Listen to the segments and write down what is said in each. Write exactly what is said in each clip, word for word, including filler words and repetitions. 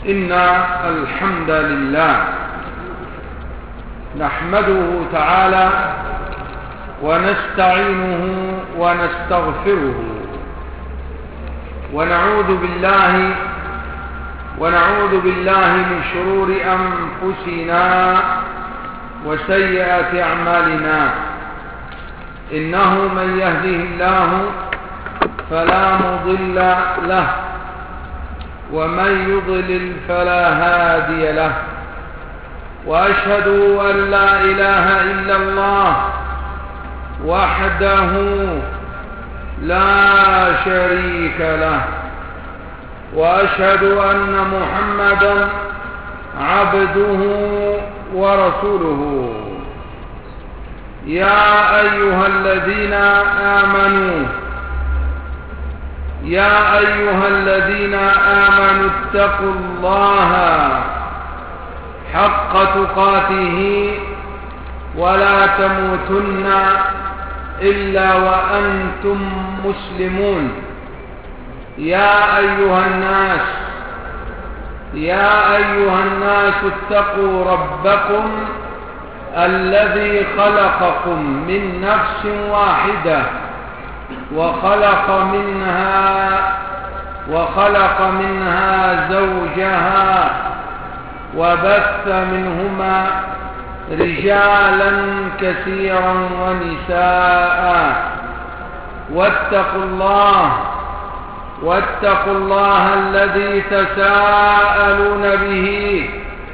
إن الحمد لله نحمده تعالى ونستعينه ونستغفره ونعوذ بالله ونعوذ بالله من شرور أنفسنا وسيئات أعمالنا. إنه من يهده الله فلا مضل له ومن يضلل فلا هادي له، وأشهد أن لا إله إلا الله وحده لا شريك له، وأشهد أن محمدا عبده ورسوله. يا أيها الذين آمنوا يا أيها الذين آمنوا اتقوا الله حق تقاته ولا تموتن إلا وأنتم مسلمون. يا أيها الناس يا أيها الناس اتقوا ربكم الذي خلقكم من نفس واحدة وخلق منها وخلق منها زوجها وبث منهما رجالا كثيرا ونساء. واتقوا الله واتقوا الله الذي تساءلون به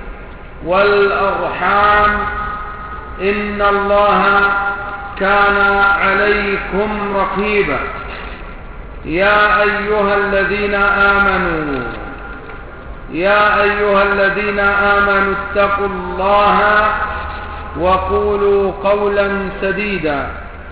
والأرحام إن الله كان عليكم رقيبا. يا أيها الذين آمنوا يا أيها الذين آمنوا اتقوا الله وقولوا قولا سديدا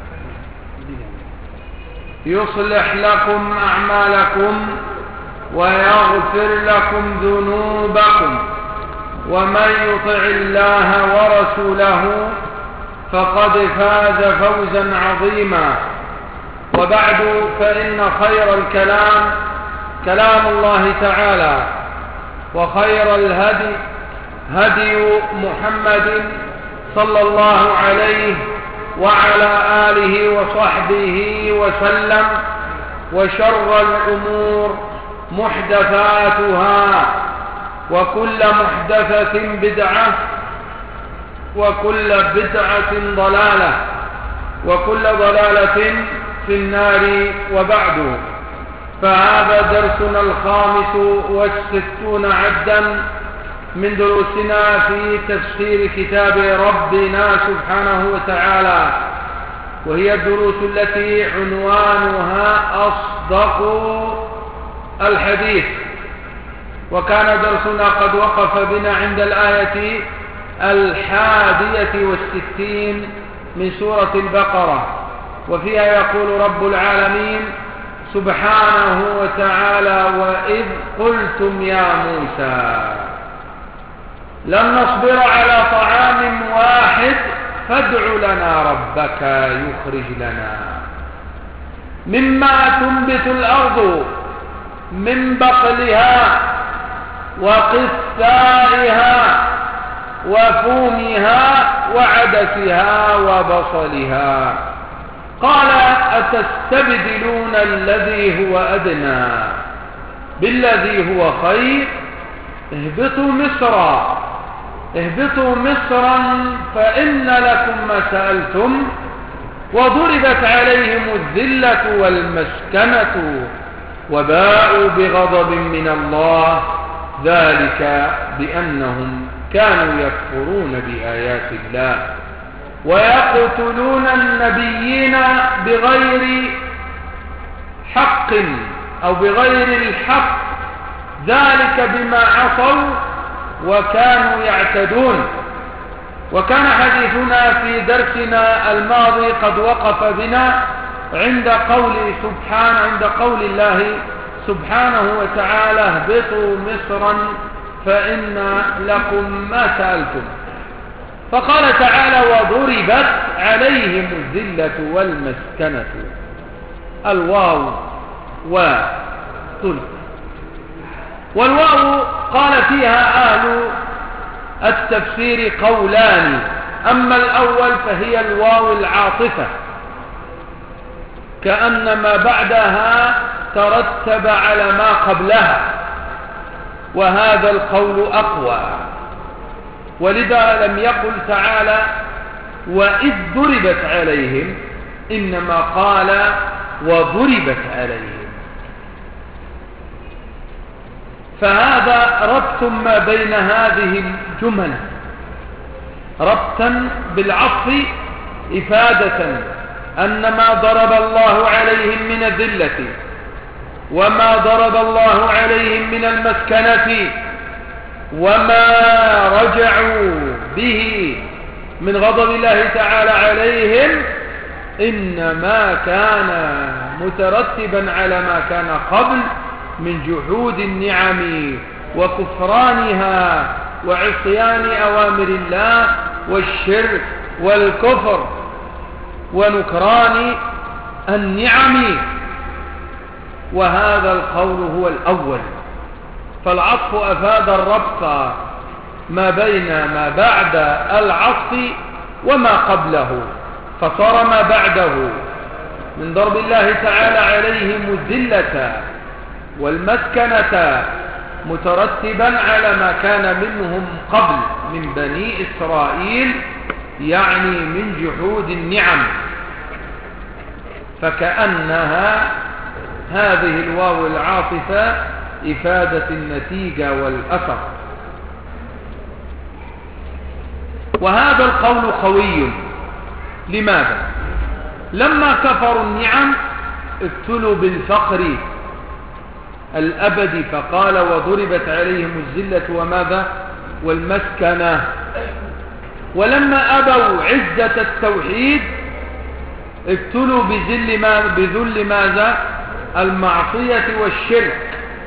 يصلح لكم أعمالكم ويغفر لكم ذنوبكم، ومن يطع الله ورسوله فقد فاز فوزا عظيما. وبعد، فإن خير الكلام كلام الله تعالى، وخير الهدي هدي محمد صلى الله عليه وعلى آله وصحبه وسلم، وشر الأمور محدثاتها، وكل محدثة بدعة، وكل بدعة ضلالة، وكل ضلالة في النار. وبعد، فهذا درسنا الخامس والستون عدا من دروسنا في تفسير كتاب ربنا سبحانه وتعالى، وهي الدروس التي عنوانها أصدق الحديث. وكان درسنا قد وقف بنا عند الآية الحادية والستين من سورة البقرة، وفيها يقول رب العالمين سبحانه وتعالى: وإذ قلتم يا موسى لن نصبر على طعام واحد فادع لنا ربك يخرج لنا مما تنبت الأرض من بقلها وقثائها وفومها وعدسها وبصلها، قال أتستبدلون الذي هو أدنى بالذي هو خير؟ اهبطوا مصرا اهبطوا مصرا فإن لكم ما سألتم وضربت عليهم الذلة والمسكنة وباءوا بغضب من الله، ذلك بأنهم كانوا يكفرون بآيات الله ويقتلون النبيين بغير حق أو بغير الحق، ذلك بما عصوا وكانوا يعتدون. وكان حديثنا في درسنا الماضي قد وقف بنا عند قول سبحانه عند قول الله سبحانه وتعالى: اهبطوا مصرا فإن لكم ما سألتم. فقال تعالى: وضربت عليهم الذلة والمسكنة. الواو وضرب، والواو وقال فيها أهل التفسير قولان. أما الأول فهي الواو العاطفة، كأن ما بعدها ترتب على ما قبلها، وهذا القول أقوى. ولذا لم يقل تعالى وإذ ضربت عليهم، إنما قال وضربت عليهم. فهذا ربط ما بين هذه الجمل، ربطا بالعطف إفادة أن ما ضرب الله عليهم من الذلة وما ضرب الله عليهم من المسكنة وما رجعوا به من غضب الله تعالى عليهم إنما كان مترتبا على ما كان قبل من جحود النعم وكفرانها وعصيان أوامر الله والشرك والكفر ونكران النعم. وهذا القول هو الأول. فالعطف أفاد الربط ما بين ما بعد العطف وما قبله، فصار ما بعده من ضرب الله تعالى عليهم الذلة والمسكنة مترتبا على ما كان منهم قبل من بني إسرائيل، يعني من جحود النعم. فكأنها هذه الواو العاطفة إفادة النتيجة والأثر. وهذا القول قوي. لماذا؟ لما كفروا النعم ابتلوا بالفقر الأبدي، فقال وضربت عليهم الذلة وماذا؟ والمسكنة. ولما أبوا عزة التوحيد ابتلوا بذل ما بذل ماذا؟ المعصية والشرك.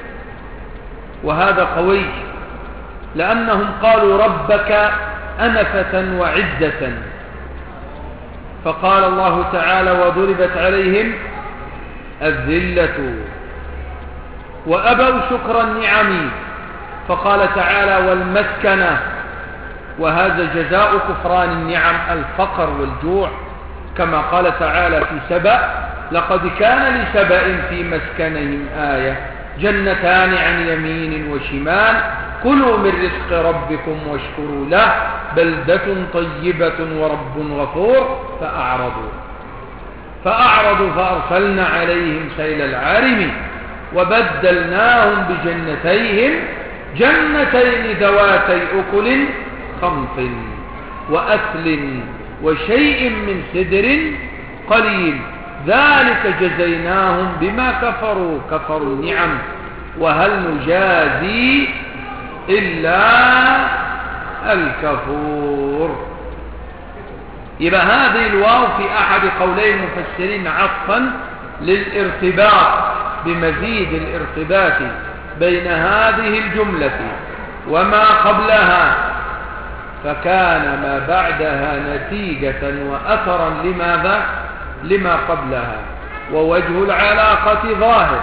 وهذا قوي، لأنهم قالوا ربك أنفة وعزة، فقال الله تعالى وضربت عليهم الذلة. وأبوا شكر النعم فقال تعالى والمسكنة، وهذا جزاء كفران النعم الفقر والجوع، كما قال تعالى في سبأ لقد كان لسبأ في مسكنهم آية جنتان عن يمين وشمال كلوا من رزق ربكم واشكروا له بلدة طيبة ورب غفور فأعرضوا فأعرضوا فأرسلنا عليهم سيل العارم وبدلناهم بجنتيهم جنتين ذواتي أكل خمط وأثل وشيء من سدر قليل ذلك جزيناهم بما كفروا كفروا النعم وهل نجازي إلا الكفور. يبقى هذه الواو في أحد قولي المفسرين عطفا للارتباط بمزيد الارتباط بين هذه الجملة وما قبلها، فكان ما بعدها نتيجة وأثرا لماذا؟ لما قبلها. ووجه العلاقة ظاهر،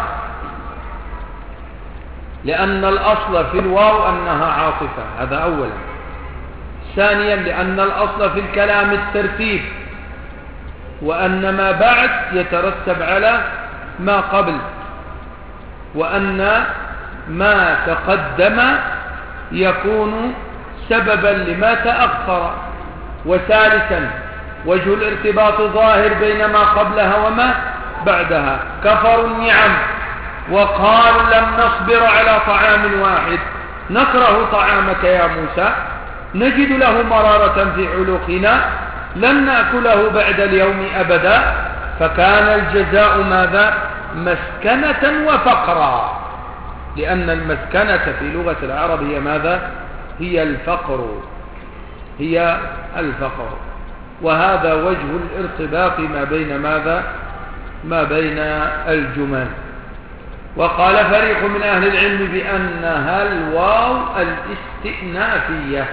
لأن الأصل في الواو أنها عاطفة، هذا أولا. ثانيا لأن الأصل في الكلام الترتيب، وأن ما بعد يترتب على ما قبل، وأن ما تقدم يكون سببا لما تأخر. وثالثا وجه الارتباط ظاهر بين ما قبلها وما بعدها. كفروا النعم وقالوا لن نصبر على طعام واحد نكره طعامك يا موسى نجد له مرارة في علوقنا لن نأكله بعد اليوم أبدا. فكان الجزاء ماذا؟ مسكنة وفقرا، لأن المسكنة في لغة العرب هي ماذا؟ هي الفقر، هي الفقر. وهذا وجه الارتباط ما بين ماذا؟ ما بين الجمل. وقال فريق من أهل العلم بأنها الواو الاستئنافية،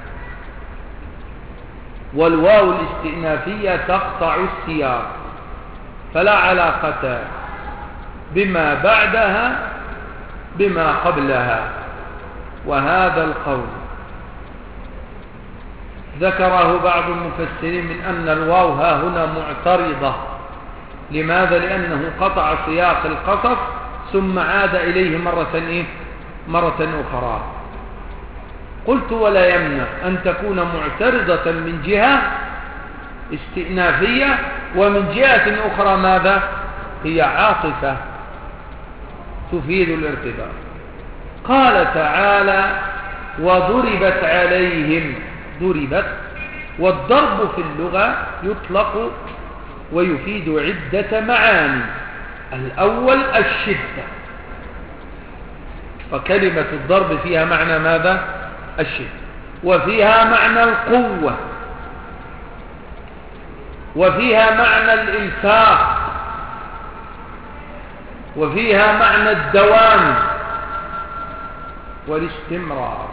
والواو الاستئنافية تقطع السياق، فلا وهذا القول ذكره بعض المفسرين من أن الواو ها هنا معترضة. لماذا؟ لأنه قطع سياق القصص ثم عاد إليه مرة إيه؟ مرة أخرى. قلت ولا يمنع أن تكون معترضة من جهة استئنافية، ومن جهة أخرى ماذا؟ هي عاطفة تفيد الارتباط. قال تعالى وضربت عليهم، ضربت، والضرب في اللغة يطلق ويفيد عدة معاني. الأول الشدة، فكلمة الضرب فيها معنى ماذا؟ الشدة، وفيها معنى القوة، وفيها معنى الإلفاق، وفيها معنى الدوام والاستمرار.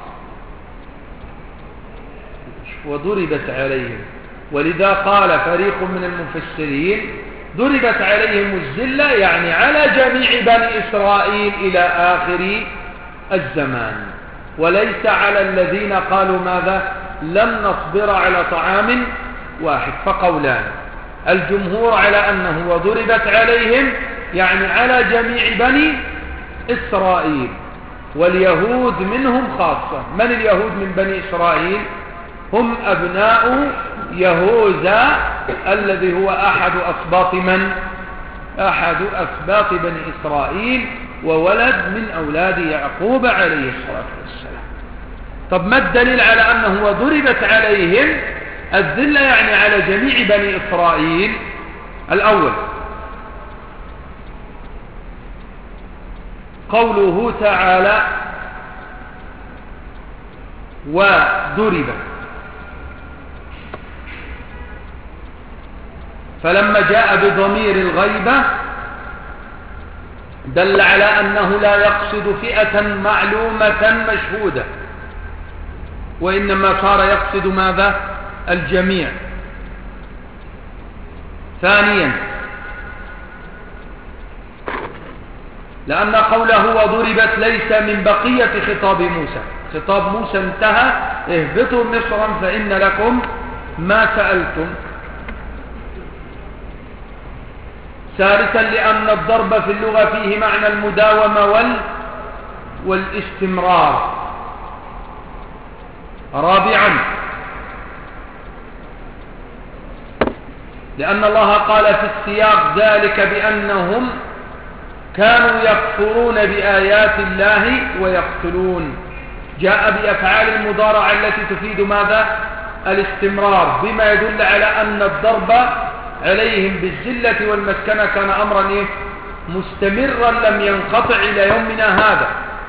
وضربت عليهم، ولذا قال فريق من المفسرين ضربت عليهم الذلة يعني على جميع بني إسرائيل إلى آخر الزمان، وليس على الذين قالوا ماذا؟ لم نصبر على طعام واحد. فقولان، الجمهور على أنه وضربت عليهم يعني على جميع بني إسرائيل، واليهود منهم خاصة. من اليهود من بني إسرائيل؟ هم أبناء يهوذا الذي هو أحد أسباط من؟ أحد أسباط بني إسرائيل، وولد من أولاد يعقوب عليه الصلاة والسلام. طب ما الدليل على أنه وضربت عليهم الذلة يعني على جميع بني إسرائيل؟ الأول قوله تعالى وضرب، فلما جاء بضمير الغيبة دل على أنه لا يقصد فئة معلومة مشهودة، وإنما صار يقصد ماذا؟ الجميع. ثانيا لأن قوله وضربت ليس من بقية خطاب موسى، خطاب موسى انتهى، اهبطوا مصرا فإن لكم ما سألتم. ثالثا لأن الضرب في اللغة فيه معنى المداومة وال... والاستمرار. رابعا لأن الله قال في السياق ذلك بأنهم كانوا يكفرون بآيات الله ويقتلون، جاء بأفعال المضارعة التي تفيد ماذا؟ الاستمرار، بما يدل على أن الضرب عليهم بالذلة والمسكنة كان أمرا إيه؟ مستمرا لم ينقطع إلى يومنا هذا.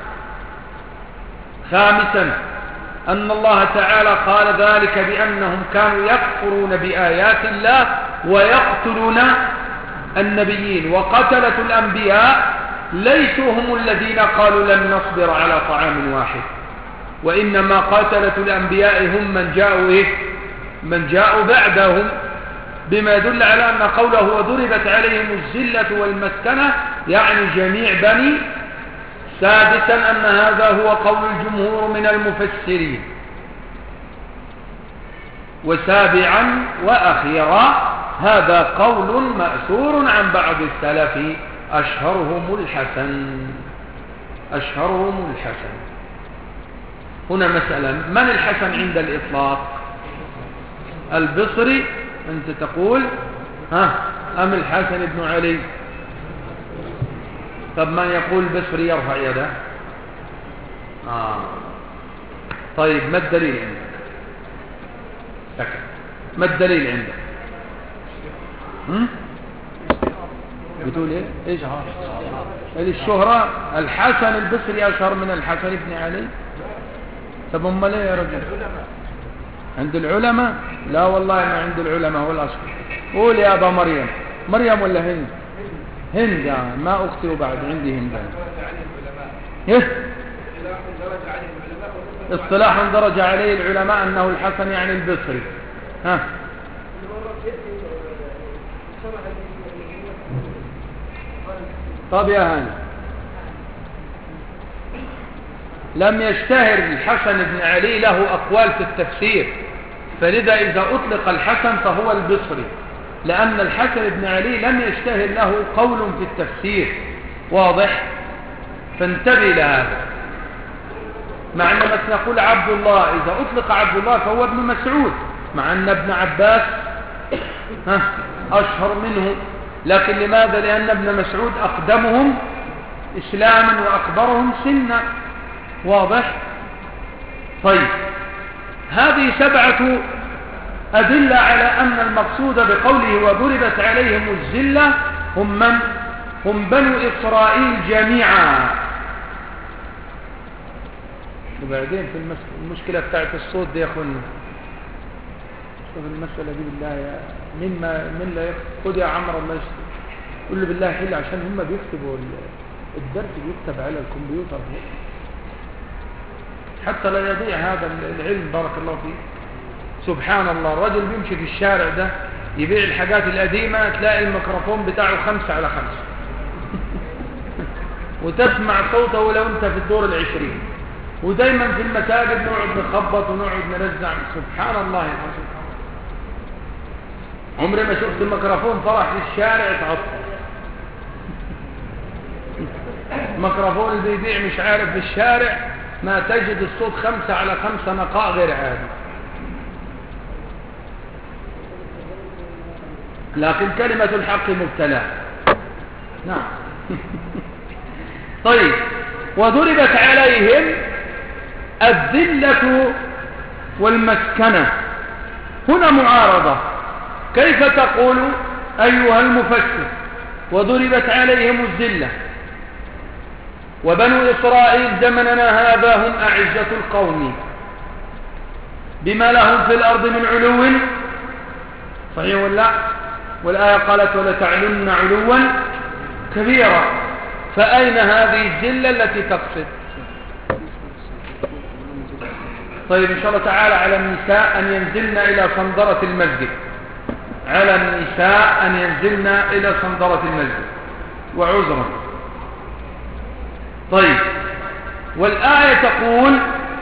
خامسا أن الله تعالى قال ذلك بأنهم كانوا يكفرون بآيات الله ويقتلون النبيين، وقتلة الأنبياء ليسوا هم الذين قالوا لن نصبر على طعام واحد، وإنما قتلة الأنبياء هم من جاءوا إيه؟ من جاءوا بعدهم، بما يدل على أن قوله وضربت عليهم الذلة والمسكنة يعني جميع بني. سادسا أن هذا هو قول الجمهور من المفسرين. وسابعا وأخيرا هذا قول مأثور عن بعض السلف أشهرهم الحسن، أشهرهم الحسن. هنا مسألة، من الحسن عند الإطلاق؟ البصري أنت تقول ها أم الحسن بن علي؟ طب من يقول بصري يرفع يده؟ آه. طيب ما الدليل عندك؟ سكت. ما الدليل عندك؟ هم؟ بتقول ايه؟ ايش الشهرة؟ الحسن البصري أشهر من الحسن بن علي؟ طب امال ايه يا رجل؟ عند العلماء؟ لا والله ما عند العلماء هو الأصل. قول يا أبا مريم. مريم ولا هند؟ هند. ما أختي وبعد عندي هند. إيه؟ اصطلاح درج عليه العلماء أنه الحسن يعني البصري. ها طب يا هاني لم يشتهر الحسن بن علي له أقوال في التفسير، فلذا إذا أطلق الحسن فهو البصري، لأن الحسن بن علي لم يشتهر له قول في التفسير واضح. فانتبه لهذا. مع أن مثلا نقول عبد الله، إذا أطلق عبد الله فهو ابن مسعود، مع أن ابن عباس ها أشهر منه، لكن لماذا؟ لأن ابن مسعود أقدمهم إسلاما وأكبرهم سنا واضح. طيب هذه سبعة أدلة على أن المقصود بقوله وضربت عليهم الذلة هم من؟ هم بنو إسرائيل جميعا. وبعدين في المشكلة بتاعت الصوت دي يا أخوانا، شوف المسألة دي بالله يا من ما من لا يخد يا عمرو الله يستر، قل له بالله حل عشان هم بيكتبوا الدرس بيكتب على الكمبيوتر حتى لا يضيع هذا العلم. بارك الله فيه. سبحان الله، الرجل بيمشي في الشارع ده يبيع الحاجات القديمة، تلاقي الميكروفون بتاعه خمسة على خمسة وتسمع صوته ولو انت في الدور العشرين. ودايما في المساجد نقعد نخبط ونقعد نرزع. سبحان الله العظيم، عمري ما شفت الميكروفون طرح في الشارع اتعطل. الميكروفون اللي بيبيع مش عارف في الشارع ما تجد الصوت خمسة على خمسة نقاء غير عادي. لكن كلمة الحق مبتلى. نعم. طيب وضربت عليهم الذلة والمسكنة. هنا معارضة. كيف تقول أيها المفسر وضربت عليهم الذلة وبنو إسرائيل زمننا هذا هم أعزة القوم بما لهم في الأرض من علو؟ صحيح ولا؟ والآية قالت ولتعلن علوا كبيرا. فأين هذه الذلة التي تقصد؟ طيب إن شاء الله تعالى على النساء أن ينزلن إلى صندرة المسجد، على النساء أن ينزلن إلى صندرة المسجد وعذرا. طيب والآية تقول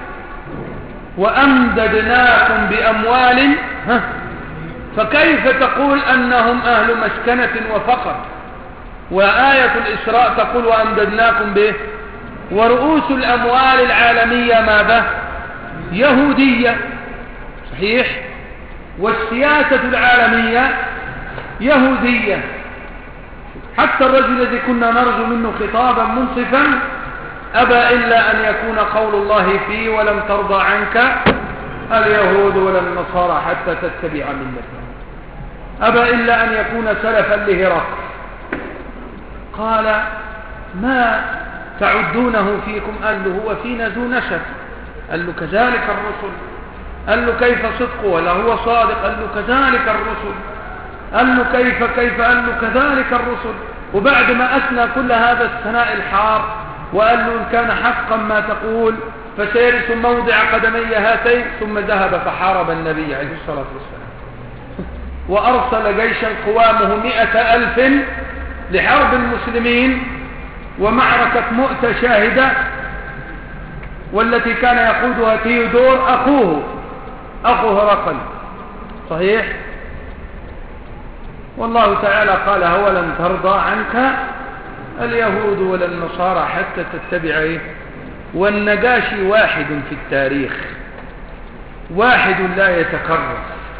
وأمددناكم بأموال، ها فكيف تقول أنهم أهل مسكنة وفقر؟ وآية الإسراء تقول وأمددناكم به، ورؤوس الأموال العالمية ماذا؟ يهودية. صحيح. والسياسة العالمية يهودية. حتى الرجل الذي كنا نرجو منه خطابا منصفا أبى إلا أن يكون قول الله فيه ولم ترضى عنك اليهود ولا النصارى حتى تتبع ملتهم، أبى إلا أن يكون سلفا لهرقل. قال ما تعدونه فيكم؟ قال له هو فينا ذو نسب. قال له كذلك الرسل. قال له كيف صدقه ولا هو صادق؟ قال له كذلك الرسل. قال له كيف كيف؟ قال له كذلك الرسل. وبعد ما أثنى كل هذا الثناء الحار وقال له إن كان حقا ما تقول فسيرث موضع قدمي هاتين، ثم ذهب فحارب النبي عليه الصلاة والسلام وأرسل جيشا قوامه مئة ألف لحرب المسلمين ومعركة مؤتة شاهدة، والتي كان يقودها تيودور أخوه أخو هرقل. صحيح. والله تعالى قال ولن ترضى عنك اليهود ولا النصارى حتى تتبع إيه؟ والنجاشي واحد في التاريخ، واحد لا يتكرر،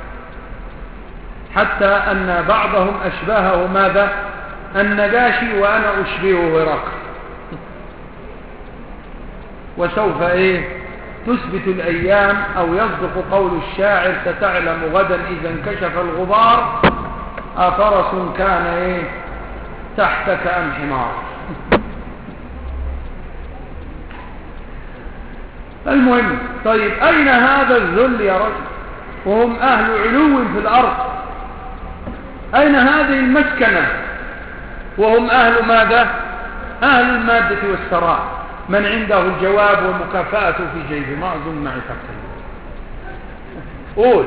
حتى أن بعضهم أشباهه ماذا؟ النجاشي وأنا أشبهه هرقل. وسوف إيه تثبت الأيام أو يصدق قول الشاعر ستعلم غدا إذا انكشف الغبار أفرس كان إيه تحتك أم حمار. المهم طيب أين هذا الذل يا رجل وهم أهل علو في الأرض؟ أين هذه المسكنة وهم أهل ماذا؟ أهل المادة والثراء. من عنده الجواب والمكافأة في جيبه. ما أظن معي تقصير. قول.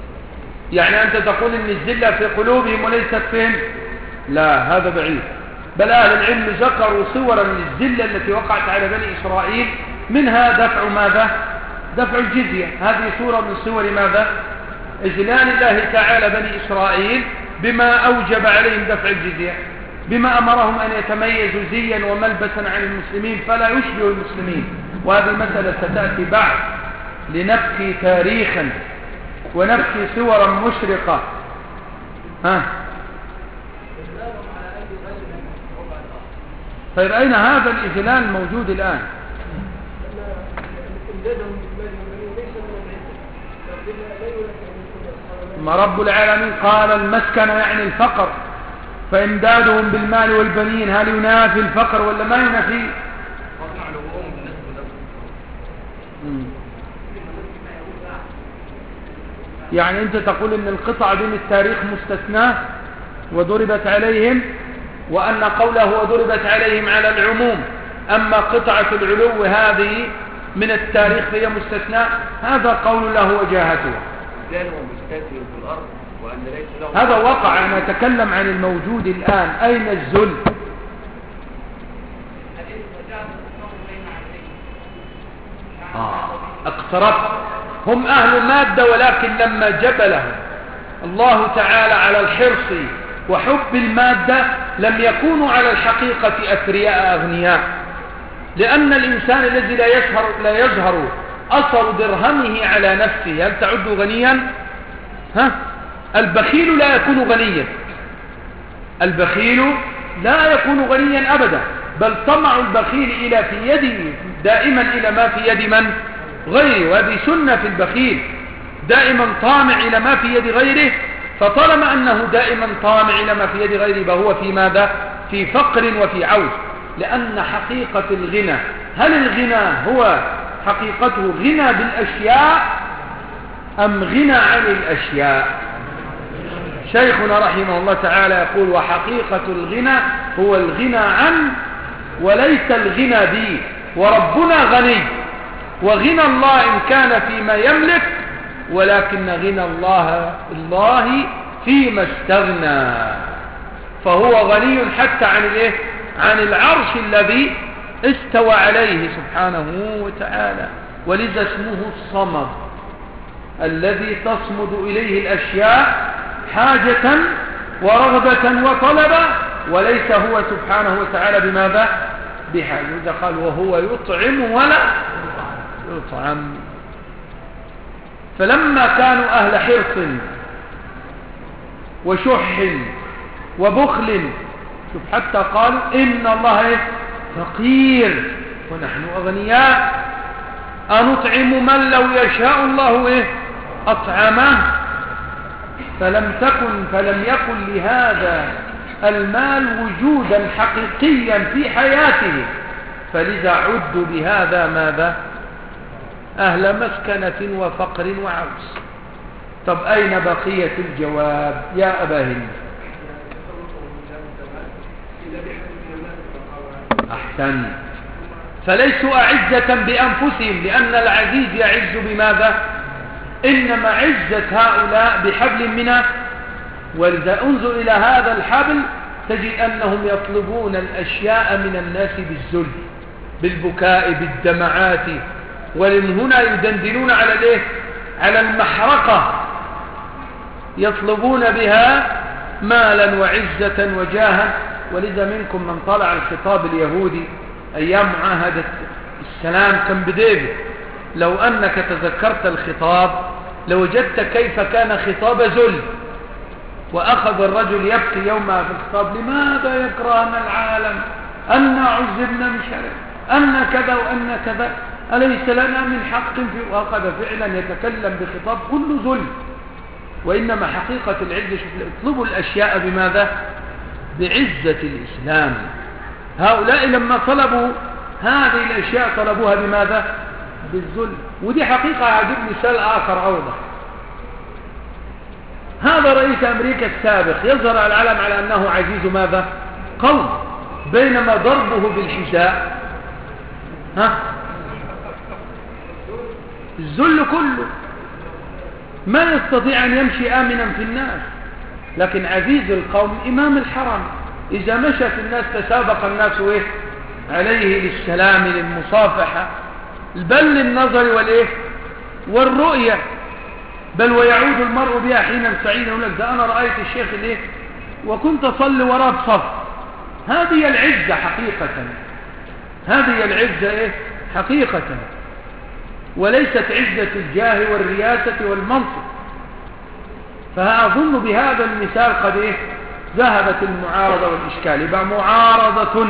يعني أنت تقول إن الذلة في قلوبهم وليست فين؟ لا هذا بعيد. بل أهل العلم ذكروا صورا للذلة التي وقعت على بني إسرائيل، منها دفع ماذا؟ دفع الجزية. هذه صورة من صور ماذا؟ إذلال الله تعالى بني إسرائيل بما أوجب عليهم دفع الجزية، بما أمرهم أن يتميزوا زيا وملبسا عن المسلمين فلا يشبه المسلمين. وهذه المسألة ستأتي بعد، لنبكي تاريخا ونبكي صورا مشرقة. ها طيب أين هذا الإذلال موجود الآن؟ ما رب العالمين قال المسكن يعني الفقر، فإمدادهم بالمال والبنين هل ينافي الفقر ولا ما ينافي؟ يعني أنت تقول إن القطع دي من التاريخ مستثناة وضربت عليهم، وأن قوله وضربت عليهم على العموم، أما قطعة العلو هذه من التاريخ فهي مستثناء. هذا قول له وجاهته، هذا وقع. أنا أتكلم عن الموجود الآن. أين الذل؟ آه. اقتربت. هم أهل مادة، ولكن لما جبلهم الله تعالى على الحرص وحب المادة لم يكونوا على الحقيقة أثرياء أغنياء، لأن الإنسان الذي لا يظهر, لا يظهر أثر درهمه على نفسه هل تعد غنيا؟ ها؟ البخيل لا يكون غنيا، البخيل لا يكون غنيا أبدا، بل طمع البخيل إلى في يده دائما إلى ما في يد من؟ غيره. وهذه سنة في البخيل، دائما طامع إلى ما في يد غيره. فطالما أنه دائما طامع إلى ما في يد غيره فهو في ماذا؟ في فقر وفي عوز. لأن حقيقة الغنى، هل الغنى هو حقيقته غنى بالأشياء أم غنى عن الأشياء؟ شيخنا رحمه الله تعالى يقول وحقيقة الغنى هو الغنى عن وليس الغنى به. وربنا غني، وغنى الله إن كان فيما يملك، ولكن غنى الله الله فيما استغنى. فهو غني حتى عن الايه؟ عن العرش الذي استوى عليه سبحانه وتعالى. ولذا اسمه الصمد، الذي تصمد إليه الأشياء حاجة ورغبة وطلبا، وليس هو سبحانه وتعالى بماذا؟ بحاجة. إذا قال وهو يطعم ولا يطعم. فلما كانوا أهل حرص وشح وبخل، شوف حتى قالوا إن الله فقير ونحن أغنياء، أنطعم من لو يشاء الله إيه أطعمه. فلم تكن فلم يكن لهذا المال وجودا حقيقيا في حياته، فلذا عدوا بهذا ماذا؟ أهل مسكنة وفقر وعوز. طب أين بقية الجواب يا أبا هند؟ أحسن. فليسوا أعزة بأنفسهم، لأن العزيز يعز بماذا؟ إنما عزة هؤلاء بحبل منه. ولذا انظر إلى هذا الحبل تجد أنهم يطلبون الأشياء من الناس بالذل، بالبكاء، بالدمعات، ومن هنا يدندنون على الايه؟ على المحرقة، يطلبون بها مالا وعزة وجاها. ولذا منكم من طلع الخطاب اليهودي أيام معاهدة السلام كان بديفيد، لو أنك تذكرت الخطاب لوجدت كيف كان خطاب ذل. وأخذ الرجل يبكي يومها في الخطاب: لماذا يكرهنا العالم؟ أن عذبنا من شر، أن كذا وأن كذا، أليس لنا من حق في. وأخذ فعلا يتكلم بخطاب كله ذل. وإنما حقيقة العزة، اطلبوا الأشياء بماذا؟ بعزة الإسلام. هؤلاء لما طلبوا هذه الأشياء طلبوها بماذا؟ بالذل. ودي حقيقة أعجب مثال آخر أوضح. هذا رئيس أمريكا السابق يظهر على العالم على أنه عزيز ماذا؟ قوم، بينما ضربه بالحذاء ها الذل كله، ما يستطيع أن يمشي آمنا في الناس. لكن عزيز القوم إمام الحرم إذا مشت الناس تسابق الناس إيه؟ عليه للسلام للمصافحة، بل للنظر والإيه؟ والرؤية، بل ويعود المرء بها حينا سعيدا يقول لك ده أنا رأيت الشيخ الإيه؟ وكنت أصلي وراه بصف. هذه العزة حقيقة، هذه العزة إيه؟ حقيقة، وليست عزة الجاه والرياسة والمنصب. فأظن بهذا المثال قد إيه؟ ذهبت المعارضة والإشكال. يبقى معارضة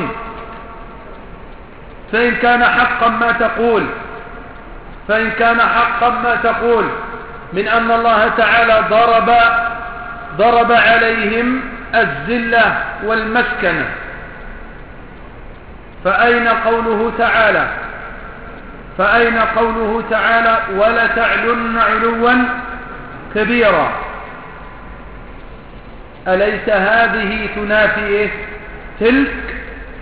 فإن كان حقا ما تقول فإن كان حقا ما تقول من أن الله تعالى ضرب ضرب عليهم الذلة والمسكنة، فأين قوله تعالى فأين قوله تعالى ولتعلن علوا كبيرا؟ أليس هذه تنافي إيه؟ تلك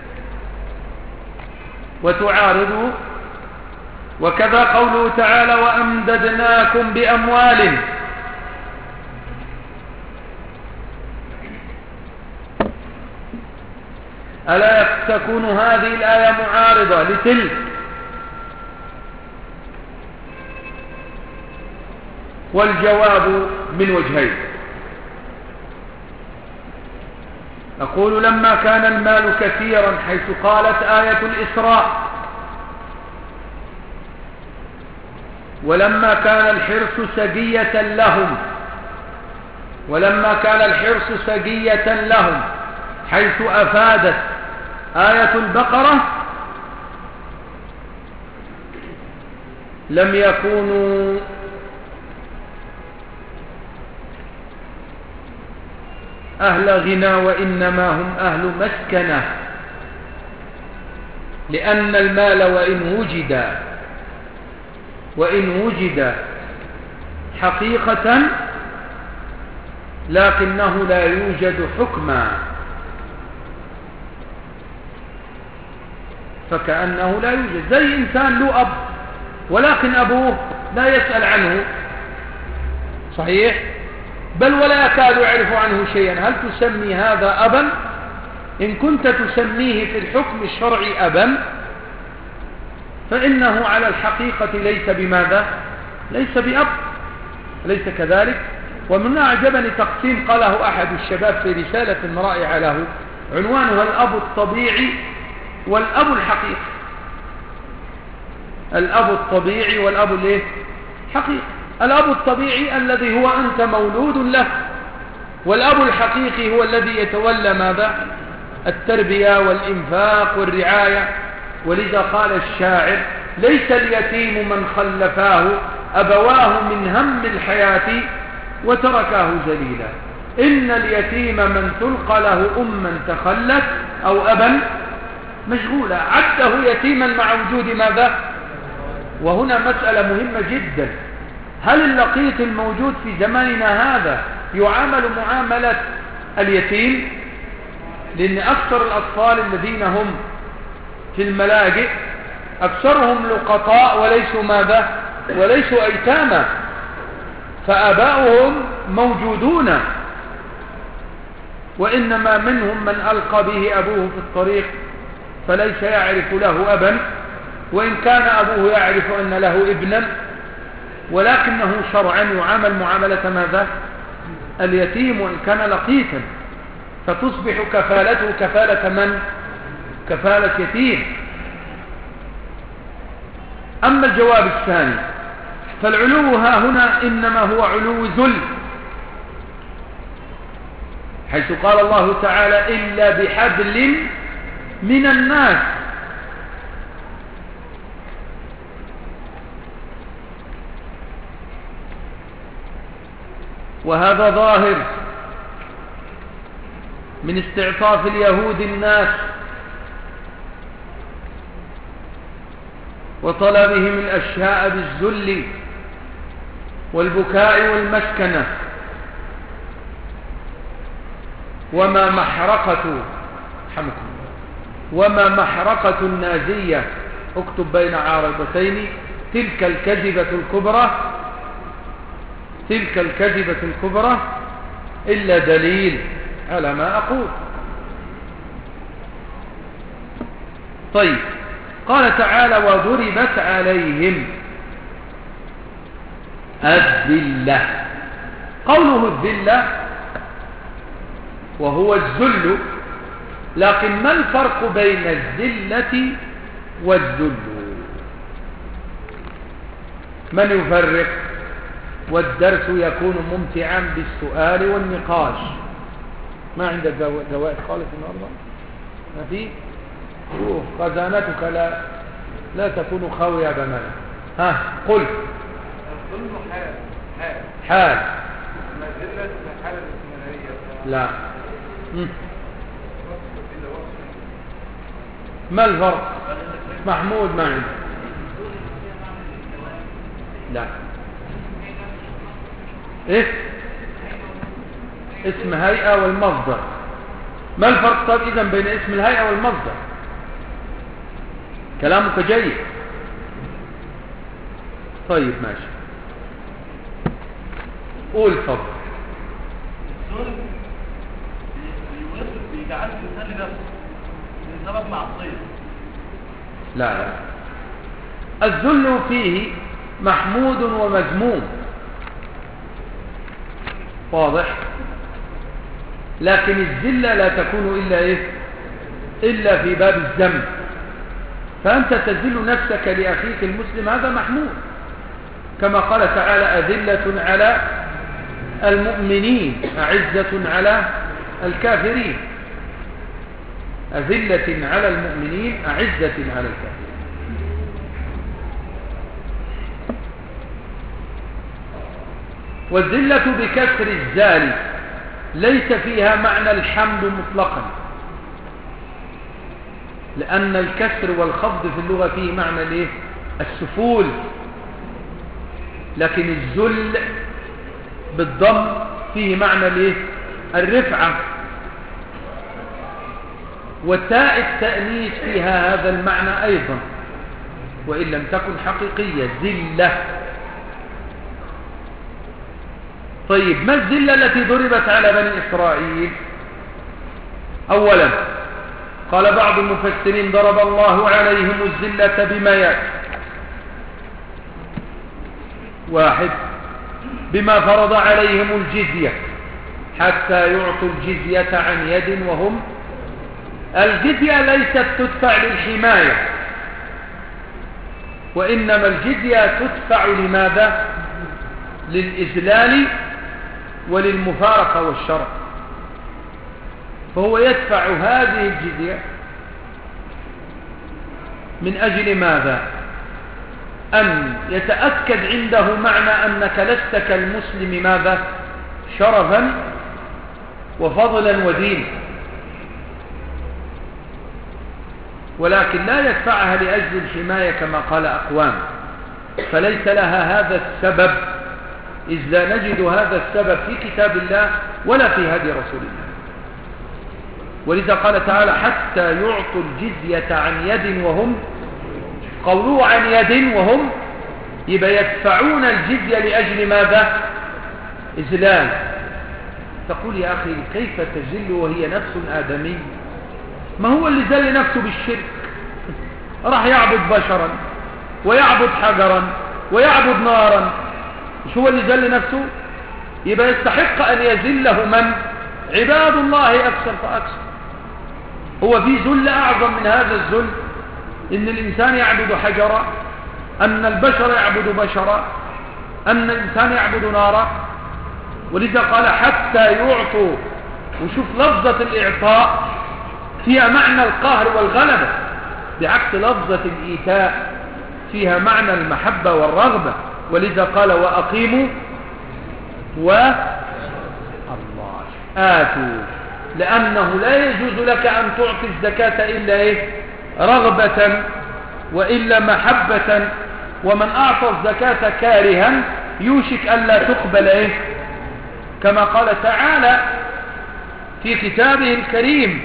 وتعارضه؟ وكذا قوله تعالى وأمددناكم بأموال. ألا تكون هذه الآية معارضة لتلك؟ والجواب من وجهين. أقول لما كان المال كثيرا حيث قالت آية الإسراء، ولما كان الحرص سجية لهم ولما كان الحرص سجية لهم حيث أفادت آية البقرة، لم يكونوا أهل غنى وإنما هم أهل مسكنة، لأن المال وإن وجد وإن وجد حقيقة لكنه لا يوجد حكما، فكأنه لا يوجد. زي إنسان له أب ولكن أبوه لا يسأل عنه، صحيح؟ بل ولا يكاد يعرف عنه شيئا، هل تسمي هذا أبا؟ إن كنت تسميه في الحكم الشرعي أبا فإنه على الحقيقة ليس بماذا؟ ليس بأب، ليس كذلك؟ ومن أعجبني تقسيم قاله أحد الشباب في رسالة رائعة له عنوانها الأب الطبيعي والأب الحقيقي. الأب الطبيعي والأب الايه؟ حقيقي. الأب الطبيعي الذي هو أنت مولود له، والأب الحقيقي هو الذي يتولى ماذا؟ التربية والإنفاق والرعاية. ولذا قال الشاعر ليس اليتيم من خلفاه أبواه من هم الحياة وتركاه ذليلا، إن اليتيم من تلقى له أما تخلت أو أبا مشغولا. عده يتيما مع وجود ماذا؟ وهنا مسألة مهمة جدا، هل اللقيط الموجود في زماننا هذا يعامل معاملة اليتيم؟ لأن أكثر الأطفال الذين هم في الملاجئ أكثرهم لقطاء وليسوا ماذا؟ وليسوا أيتاما، فآباؤهم موجودون، وإنما منهم من ألقى به أبوه في الطريق فليس يعرف له أبا، وإن كان أبوه يعرف أن له ابنا، ولكنه شرعا يعامل معاملة ماذا؟ اليتيم وإن كان لقيتا، فتصبح كفالته كفالة من؟ كفالة يتيم. أما الجواب الثاني فالعلو ها هنا إنما هو علو ذل، حيث قال الله تعالى إلا بحبل من الناس. وهذا ظاهر من استعطاف اليهود الناس وطلبهم الأشياء بالذل والبكاء والمسكنة. وما محرقة حمكم وما محرقة النازية، اكتب بين عارضتين، تلك الكذبة الكبرى تلك الكذبة الكبرى إلا دليل على ما أقول. طيب، قال تعالى وضربت عليهم الذلة. قوله الذلة وهو الذل، لكن ما الفرق بين الذلة والذل؟ من يفرق؟ والدرس يكون ممتعا بالسؤال والنقاش. ما عندك زوائد خالص النهارده؟ ما في؟ شوف خزانتك لا لا تكون خاوية بمال. ها قل. الظلم حال حال حال ما زلت حالة الاستمرارية. لا. مم. ما الفرق؟ محمود ما عنده. لا. ايه اسم هيئة والمصدر. ما الفرق طيب اذا بين اسم الهيئة والمصدر؟ كلامك جيد. طيب ماشي، قول فضل. الظلم بيوصف بيجعل الانسان لنفسه بسبب معصيه. لا لا، الذل فيه محمود ومذموم، واضح؟ لكن الذلة لا تكون إلا إيه؟ إلا في باب الذنب. فأنت تذل نفسك لأخيك المسلم، هذا محمود، كما قال تعالى أذلة على المؤمنين أعزة على الكافرين. أذلة على المؤمنين أعزة على الكافرين. والذلة بكسر الزال ليس فيها معنى الحمد مطلقا، لأن الكسر والخفض في اللغة فيه معنى الايه؟ السفول. لكن الذل بالضم فيه معنى الايه؟ الرفعة. وتاء التأنيث فيها هذا المعنى أيضا وإن لم تكن حقيقية، ذلة. طيب، ما الذلة التي ضربت على بني إسرائيل؟ أولا قال بعض المفسرين ضرب الله عليهم الذلة بما يأتي. واحد، بما فرض عليهم الجزية حتى يعطوا الجزية عن يد وهم. الجزية ليست تدفع للحماية، وإنما الجزية تدفع لماذا؟ للإذلال وللمفارقة والشرع. فهو يدفع هذه الجزية من أجل ماذا؟ أن يتأكد عنده معنى أنك لست كالمسلم ماذا؟ شرفا وفضلا ودين. ولكن لا يدفعها لأجل الحماية كما قال أقوام، فليس لها هذا السبب، إذ لا نجد هذا السبب في كتاب الله ولا في هدي رسول الله. ولذا قال تعالى حتى يعطوا الجزية عن يد وهم. قولوا عن يد وهم يبقى يدفعون الجزية لأجل ماذا؟ إذلال. تقول يا أخي كيف تذل وهي نفس آدمي؟ ما هو اللي ذل نفسه بالشرك، راح يعبد بشرا ويعبد حجرا ويعبد نارا، مش هو اللي ذل نفسه؟ يبقى يستحق أن يذله من؟ عباد الله أكثر فأكثر. هو في ذل أعظم من هذا الذل؟ إن الإنسان يعبد حجرا، أن البشر يعبد بشرا، أن الإنسان يعبد نارا. ولذا قال حتى يعطوا. وشوف لفظة الإعطاء فيها معنى القهر والغلبة، بعكس لفظة الإيتاء فيها معنى المحبة والرغبة. ولذا قال وأقيموا و الله آتوا، لأنه لا يجوز لك أن تعطي الزكاة إلا إيه؟ رغبة وإلا محبة. ومن أعطى الزكاة كارها يوشك ألا تقبل إيه؟ كما قال تعالى في كتابه الكريم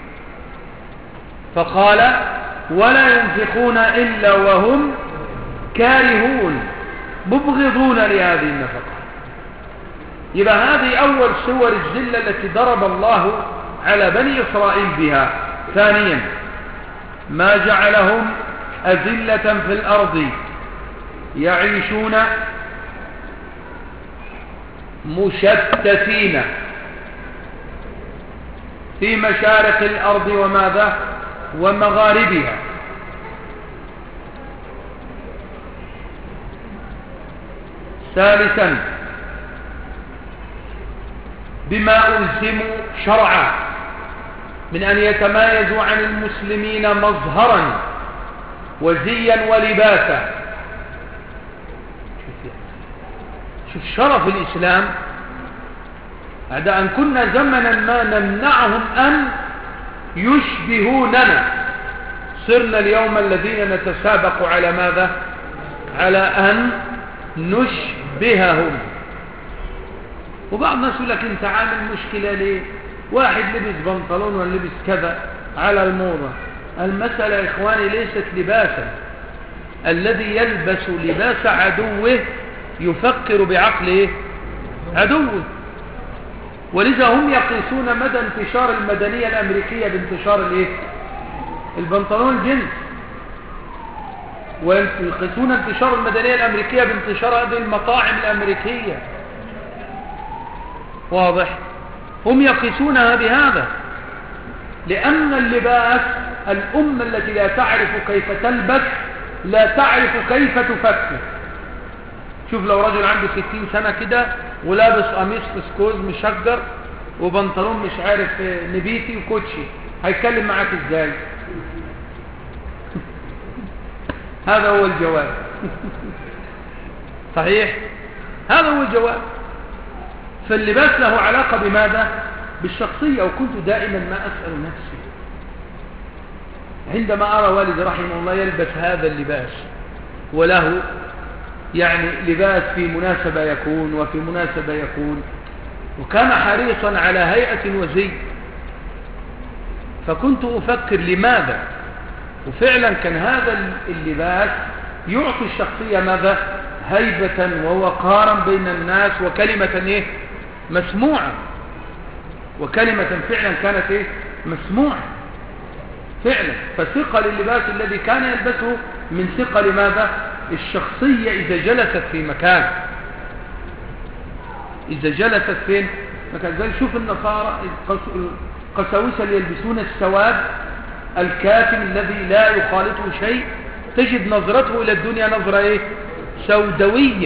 فقال ولا ينفقون إلا وهم كارهون مبغضون لهذه النفقة. يبقى هذه أول صور الذلة التي ضرب الله على بني إسرائيل بها. ثانيا ما جعلهم أذلة في الأرض يعيشون مشتتين في مشارق الأرض وماذا ومغاربها. ثالثا بما ألزموا شرعا من أن يتمايزوا عن المسلمين مظهرا وزيا ولباسا. شوف شرف الإسلام بعد أن كنا زمنا ما نمنعهم أن يشبهوننا، صرنا اليوم الذين نتسابق على ماذا؟ على أن نشبههم. وبعض الناس يقول لك انت عامل مشكلة ليه؟ واحد لبس بنطلون ولبس كذا على الموضة. المسألة يا إخواني ليست لباسا، الذي يلبس لباس عدوه يفكر بعقله عدوه، ولذا هم يقيسون مدى انتشار المدنية الأمريكية بانتشار الايه؟ البنطلون الجنس، ويقيسون انتشار المدنية الأمريكية بانتشار هذه المطاعم الأمريكية. واضح؟ هم يقيسونها بهذا، لأن اللباس الأمة التي لا تعرف كيف تلبس لا تعرف كيف تفكر. شوف لو رجل عنده ستين سنة كده ولابس قميص فسكوز مشجر وبنطلون مش عارف نبيتي وكوتشي، هيتكلم معاك ازاي؟ هذا هو الجواب. صحيح؟ هذا هو الجواب. فاللباس له علاقة بماذا؟ بالشخصية. وكنت دائما ما أسأل نفسي عندما أرى والدي رحمه الله يلبس هذا اللباس وله يعني لباس في مناسبة يكون وفي مناسبة يكون، وكان حريصا على هيئة وزي، فكنت أفكر لماذا؟ وفعلا كان هذا اللباس يعطي الشخصية ماذا؟ هيبة ووقارا بين الناس، وكلمة إيه؟ مسموعة، وكلمة فعلا كانت إيه؟ مسموعة فعلا. فثقل اللباس الذي كان يلبسه من ثقل ماذا؟ الشخصية إذا جلست في مكان، إذا جلست فين مكان. زي شوف النصارى القساوسة اللي يلبسون السواد الكاتم الذي لا يخالطه شيء، تجد نظرته إلى الدنيا نظرة إيه؟ سوداوية،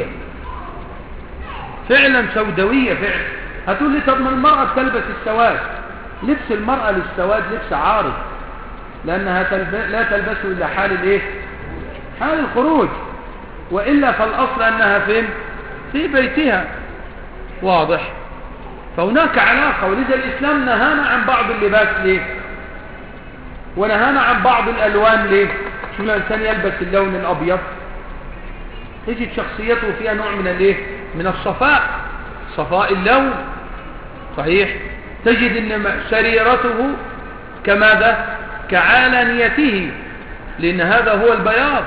فعلا سوداوية فعلا. هتقول لي طب ما المرأة تلبس السواد. لبس المرأة للسواد لبس عارض، لأنها تلب... لا تلبسه إلا حال الإيه؟ حال الخروج، وإلا فالأصل أنها فين؟ في بيتها. واضح؟ فهناك علاقة، ولذا الإسلام نهانا عن بعض اللباس ليه؟ ونهانا عن بعض الألوان ليه؟ شو الإنسان يلبس اللون الأبيض تجد شخصيته فيها نوع من الايه؟ من الصفاء، صفاء اللون. صحيح؟ تجد ان سريرته كماذا؟ كعالانيته، لأن هذا هو البياض.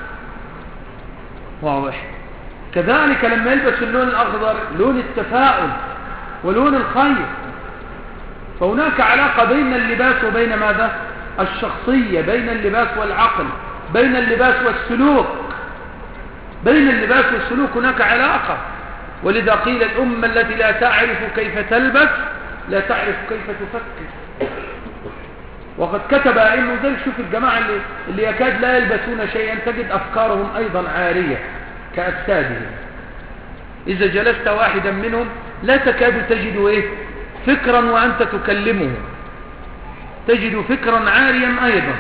واضح؟ كذلك لما يلبس اللون الأخضر لون التفاؤل ولون الخير. فهناك علاقة بين اللباس وبين ماذا؟ الشخصية، بين اللباس والعقل، بين اللباس والسلوك، بين اللباس والسلوك هناك علاقة. ولذا قيل الأمة التي لا تعرف كيف تلبس لا تعرف كيف تفكر. وقد كتب أئمة ذلك. شوف الجماعة اللي, اللي يكاد لا يلبسون شيئا تجد أفكارهم أيضا عارية كأجسادهم. إذا جلست واحدا منهم لا تكاد تجد إيه؟ فكرا وأنت تكلمه، تجد فكرا عاريا أيضا،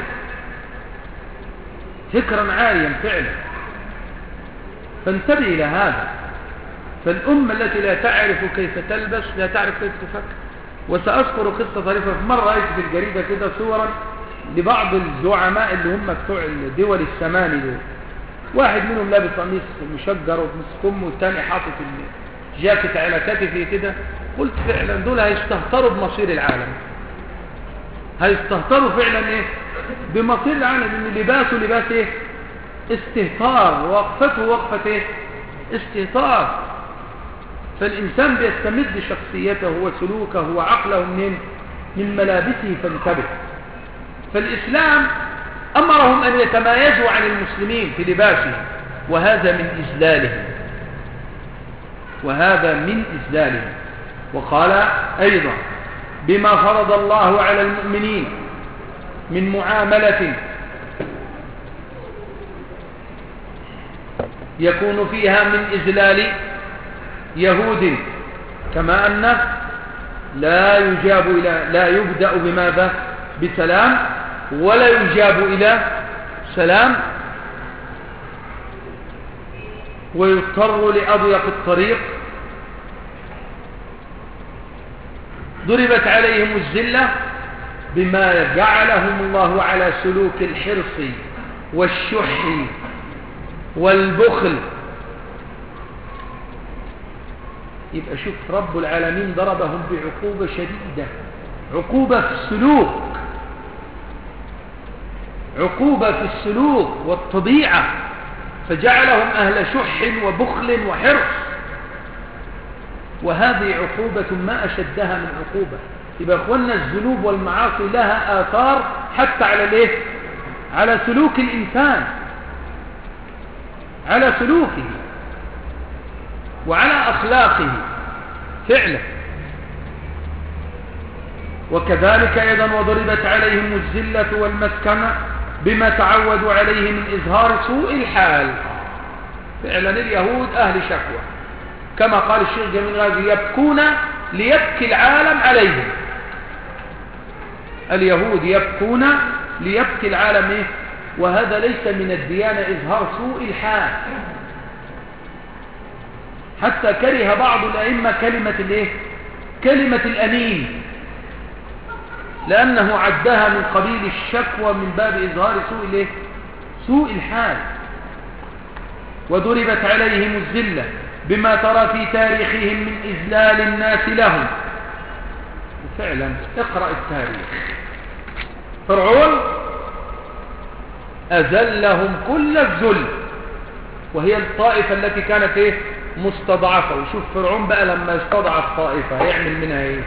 فكرا عاريا فعلا. فانتبه إلى هذا. فالأمة التي لا تعرف كيف تلبس لا تعرف كيف تفكر. وسأذكر قصة طريفة. في مرة رأيت في الجريدة كده صورا لبعض الزعماء اللي هم بتوع الدول الثماني دول. واحد منهم لابس قميص مشجر ومسك كم، والثاني حاطط الجاكيت على كتفه كده. قلت فعلا دول هيستهتروا بمصير العالم، هيستهتروا فعلا ايه بمصير العالم، ان لباسه لباس ايه؟ استهتار، ووقفته وقفة ايه؟ استهتار. فالإنسان بيستمد شخصيته وسلوكه وعقله منين؟ من ملابسه. فانتبه. فالإسلام أمرهم أن يتمايزوا عن المسلمين في لباسهم، وهذا من إذلالهم وهذا من إذلالهم. وقال أيضا بما فرض الله على المؤمنين من معاملة يكون فيها من إذلال يهود، كما أن لا يجاب إلى لا يبدأ بماذا؟ بسلام، ولا يجاب إلى سلام، ويضطر لأضيق الطريق. ضربت عليهم الذلة بما جعلهم الله على سلوك الحرص والشح والبخل. يبقى شوف رب العالمين ضربهم بعقوبة شديدة، عقوبة في السلوك، عقوبة في السلوك والطبيعة، فجعلهم أهل شح وبخل وحرص، وهذه عقوبة ما أشدها من عقوبة. يبقى أخوانا الذنوب والمعاصي لها آثار حتى على الايه؟ على سلوك الإنسان، على سلوكه وعلى أخلاقه فعلا. وكذلك أيضا وضربت عليهم الذلة والمسكنة بما تعودوا عليه من إظهار سوء الحال. فعلا اليهود أهل شكوى، كما قال الشيخ جميل غازي: يبكون ليبكي العالم عليهم. اليهود يبكون ليبكي العالم إيه؟ وهذا ليس من الديانة إظهار سوء الحال. حتى كره بعض الأئمة كلمة الإيه؟ كلمة الأنين، لأنه عدها من قبيل الشكوى من باب إظهار سوء الإيه؟ سوء الحال. وضربت عليهم الذلة بما ترى في تاريخهم من إذلال الناس لهم. فعلا اقرأ التاريخ، فرعون أذلهم كل الذل، وهي الطائفة التي كانت إيه؟ مستضعفة. وشوف فرعون بقى لما يستضعف طائفة يعمل منها إيه؟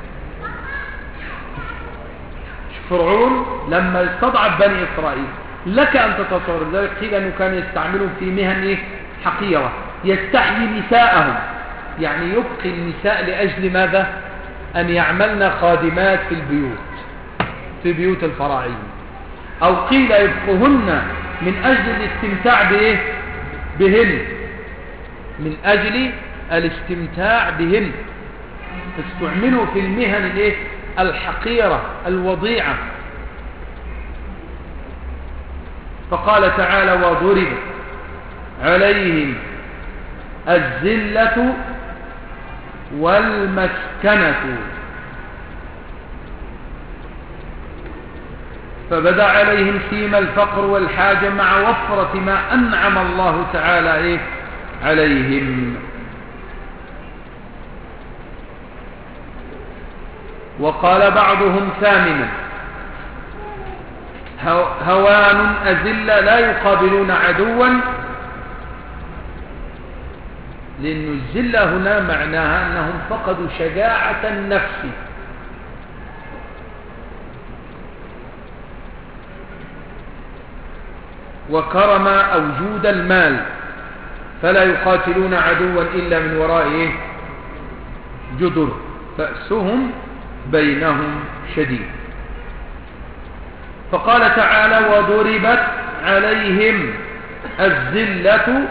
فرعون لما يستضعف بني إسرائيل لك أن تتصور. ذلك قيل أنه كان يستعملهم في مهن إيه؟ حقيرة، يستحيي نساءهم، يعني يبقي النساء لأجل ماذا؟ أن يعملن خادمات في البيوت، في بيوت الفراعين. أو قيل يبقهن من أجل الاستمتاع بإيه؟ بهن، من أجل الاستمتاع بهن، فاستعملوا في المهن الإيه؟ الحقيرة الوضيعة. فقال تعالى: وضرب عليهم الذلة والمسكنة. فبدا عليهم سيما الفقر والحاجة مع وفرة ما أنعم الله تعالى إيه؟ عليهم. وقال بعضهم ثامنا: هوان أذلة لا يقابلون عدوا. لأن الذلة هنا معناها أنهم فقدوا شجاعة النفس، وكرم أو جود المال، فلا يقاتلون عدوا إلا من وراء جدر، بأسهم بينهم شديد. فقال تعالى: وضربت عليهم الذلة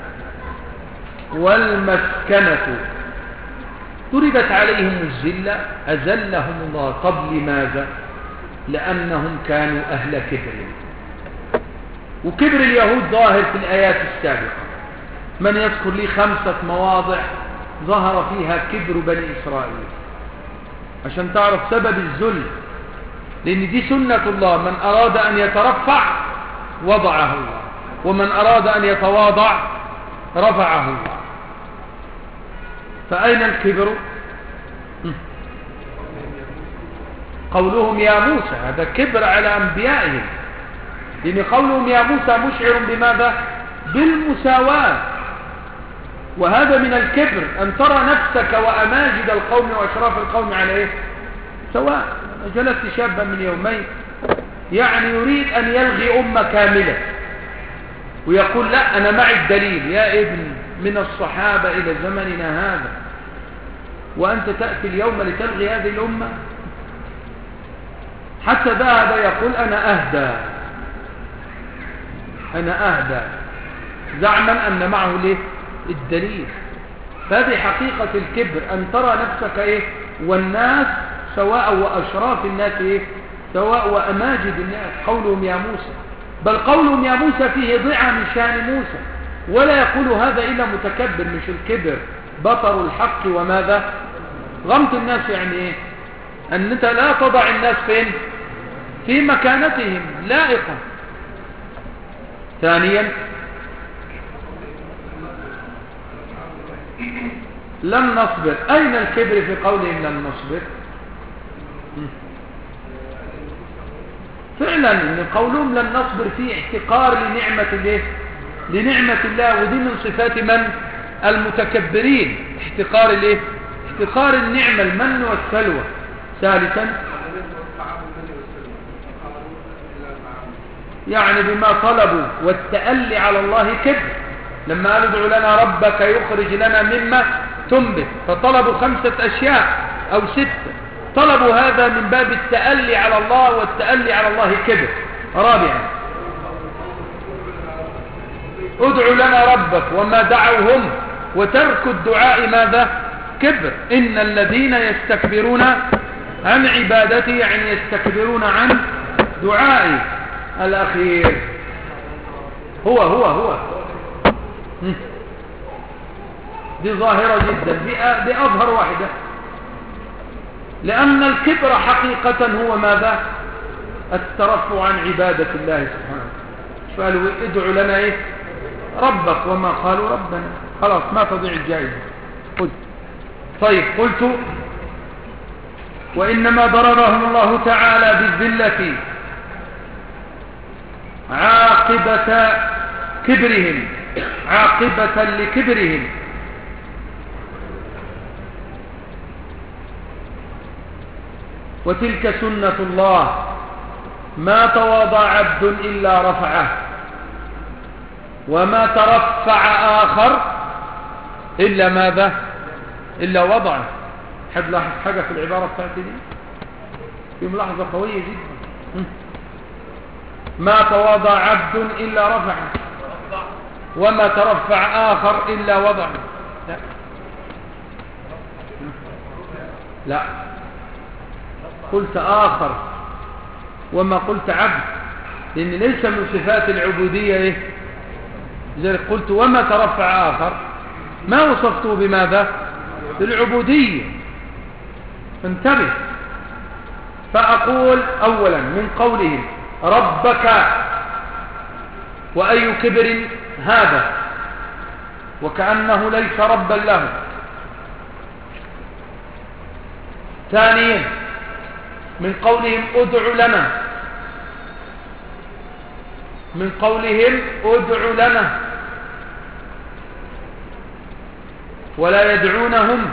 والمسكنة. ضربت عليهم الذلة، أذلهم الله. طب لماذا؟ لأنهم كانوا أهل كبر، وكبر اليهود ظاهر في الآيات السابقة. من يذكر لي خمسة مواضع ظهر فيها كبر بني إسرائيل عشان تعرف سبب الذل؟ لأن دي سنة الله، من أراد أن يترفع وضعه الله، ومن أراد أن يتواضع رفعه الله. فأين الكبر؟ قولهم يا موسى، هذا كبر على أنبيائهم، لأن قولهم يا موسى مشعر بماذا؟ بالمساواة. وهذا من الكبر، أن ترى نفسك وأماجد القوم وأشراف القوم على إيه؟ سواء. جلست شابا من يومين يعني يريد أن يلغي أمة كاملة ويقول لا أنا معي الدليل. يا ابن من الصحابة إلى زمننا هذا وأنت تأتي اليوم لتلغي هذه الأمة؟ حتى ذهب يقول أنا أهدى أنا أهدى زعما أن معه ليه الدليل. فهذه حقيقة الكبر، أن ترى نفسك إيه والناس سواء، وأشراف الناس إيه سواء، وأماجد الناس. قولهم يا موسى، بل قولهم يا موسى فيه ضعة من شأن موسى، ولا يقول هذا إلا متكبر. مش الكبر بطر الحق وماذا غمط الناس، يعني إيه أن أنت لا تضع الناس فين في مكانتهم لائقة. ثانيا لم نصبر. أين الكبر في قولهم لم نصبر؟ فعلا ان قولهم لم نصبر فيه احتقار لنعمة الله لنعمة الله، ودي من صفات من المتكبرين، احتقار الايه احتقار النعمة المن والسلوى. ثالثا يعني بما طلبوا والتألي على الله كبر. لما قالوا ادع لنا ربك يخرج لنا مما تنبت، فطلبوا خمسة أشياء أو ستة، طلبوا هذا من باب التألي على الله، والتألي على الله كبر. رابعا ادع لنا ربك وما دعوا هم، وترك الدعاء ماذا كبر. إن الذين يستكبرون عن عبادتي يعني يستكبرون عن دعائي. الأخير هو هو هو دي ظاهرة جدا، دي, دي أظهر واحدة، لأن الكبر حقيقة هو ماذا الترفع عن عبادة الله سبحانه. فقالوا ادعوا لنا إيه ربك، وما قالوا ربنا، خلاص ما تضيع الجائزة. قلت طيب قلت وإنما ضربهم الله تعالى بالذلة عاقبة كبرهم، عاقبة لكبرهم، وتلك سنة الله، ما تواضع عبد إلا رفعه، وما ترفع آخر إلا ماذا إلا وضعه. حد لاحظ حاجة في العبارة بتاعتي دي؟ في ملاحظة قوية جدا. ما تواضع عبد إلا رفعه، وما ترفع آخر إلا وضعه. لا لا قلت آخر وما قلت عبد، لأن ليس من صفات العبودية إيه؟ لذلك قلت وما ترفع آخر، ما وصفته بماذا بالعبودية. انتبه. فأقول أولا من قولهم ربك، وأي كبر هذا، وكأنه ليس ربا له. ثانيا من قولهم ادع لنا، من قولهم ادع لنا ولا يدعونهم.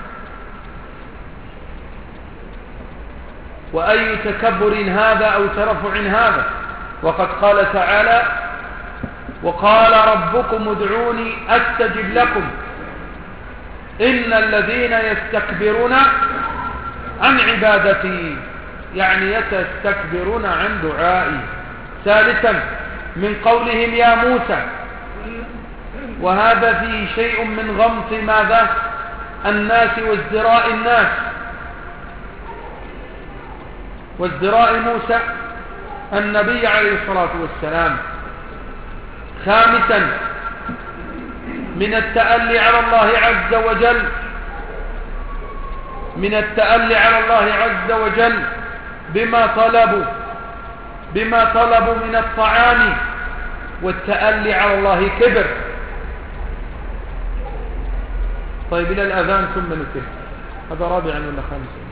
وأي تكبر هذا أو ترفع هذا، وقد قال تعالى وقال ربكم ادعوني أستجب لكم إن الذين يستكبرون عن عبادتي يعني يتستكبرون عن دعائي. ثالثا من قولهم يا موسى، وهذا فيه شيء من غمط ماذا الناس وازدراء الناس وازدراء موسى النبي عليه الصلاة والسلام. خامسا من التألي على الله عز وجل من التألي على الله عز وجل بما طلبوا بما طلبوا من الطعام، والتألي على الله كبر. طيب إلى الأذان ثم نتهم. هذا رابعا ولا خامسا؟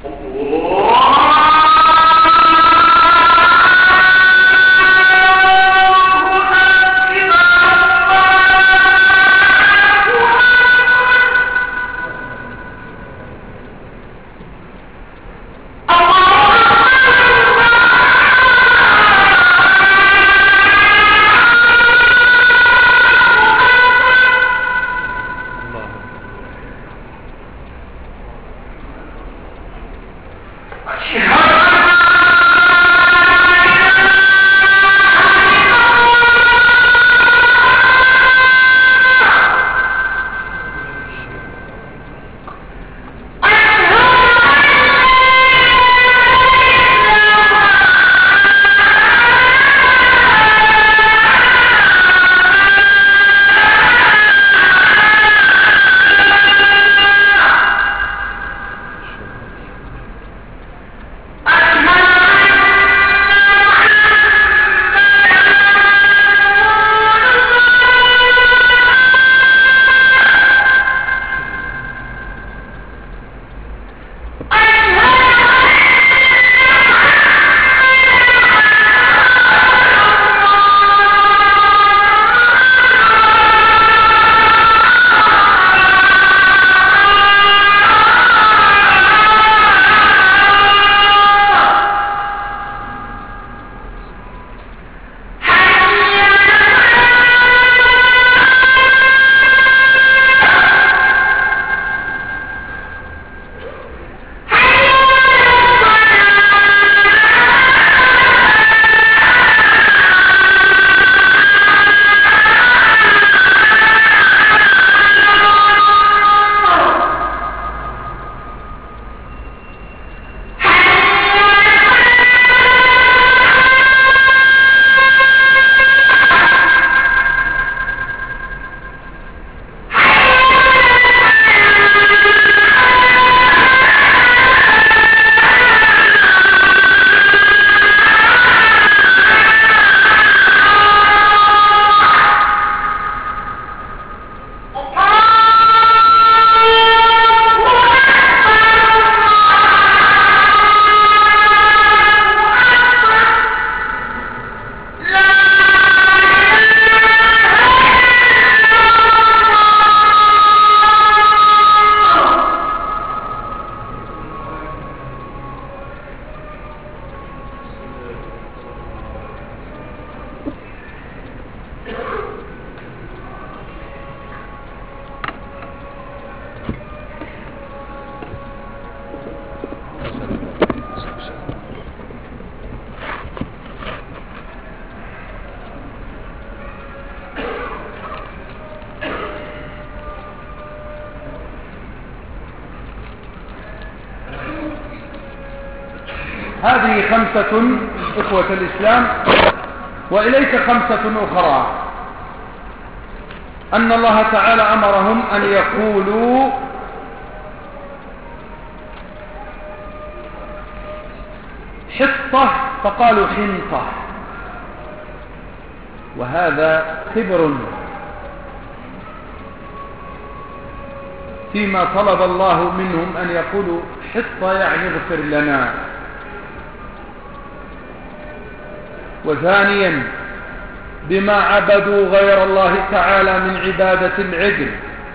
هذه خمسة إخوة الإسلام، وإليك خمسة أخرى. أن الله تعالى أمرهم أن يقولوا حطة فقالوا حنطة، وهذا كبر فيما طلب الله منهم أن يقولوا حطة يعني اغفر لنا. وثانيا بما عبدوا غير الله تعالى من عبادة العجل.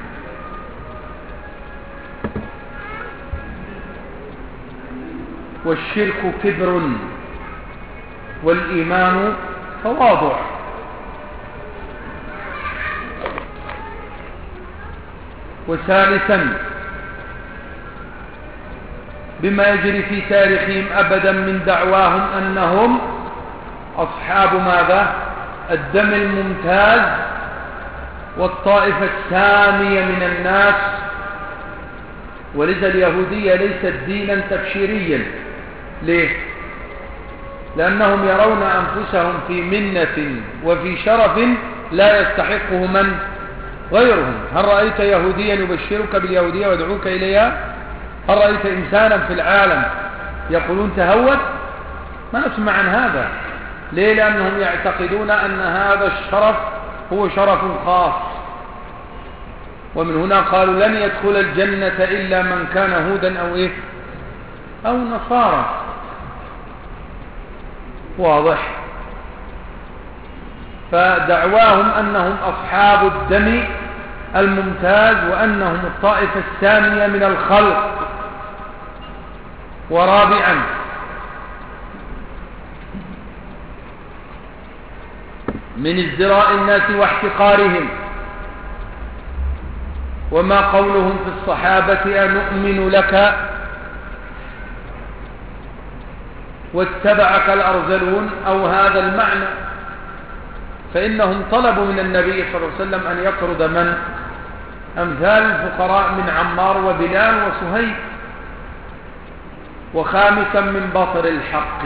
والشرك كبر والإيمان تواضع. وثالثا بما يجري في تاريخهم أبدا من دعواهم أنهم أصحاب ماذا؟ الدم الممتاز والطائفة السامية من الناس. ولذا اليهودية ليست دينا تبشيريا. ليه؟ لأنهم يرون أنفسهم في منة وفي شرف لا يستحقه من غيرهم. هل رأيت يهوديا يبشرك باليهودية ويدعوك إليها؟ هل رأيت إنسانا في العالم يقولون تهود؟ ما نسمع عن هذا. ليه؟ لأنهم يعتقدون أن هذا الشرف هو شرف خاص. ومن هنا قالوا لن يدخل الجنة إلا من كان هودا أو إيه أو نصارى. واضح؟ فدعواهم أنهم أصحاب الدم الممتاز وأنهم الطائفة الثانية من الخلق. ورابعا من ازدراء الناس واحتقارهم، وما قولهم في الصحابة أنؤمن لك واتبعك الأرذلون أو هذا المعنى، فإنهم طلبوا من النبي صلى الله عليه وسلم أن يطرد من؟ أمثال الفقراء من عمار وبلال وصهيب. وخامسا من بطر الحق،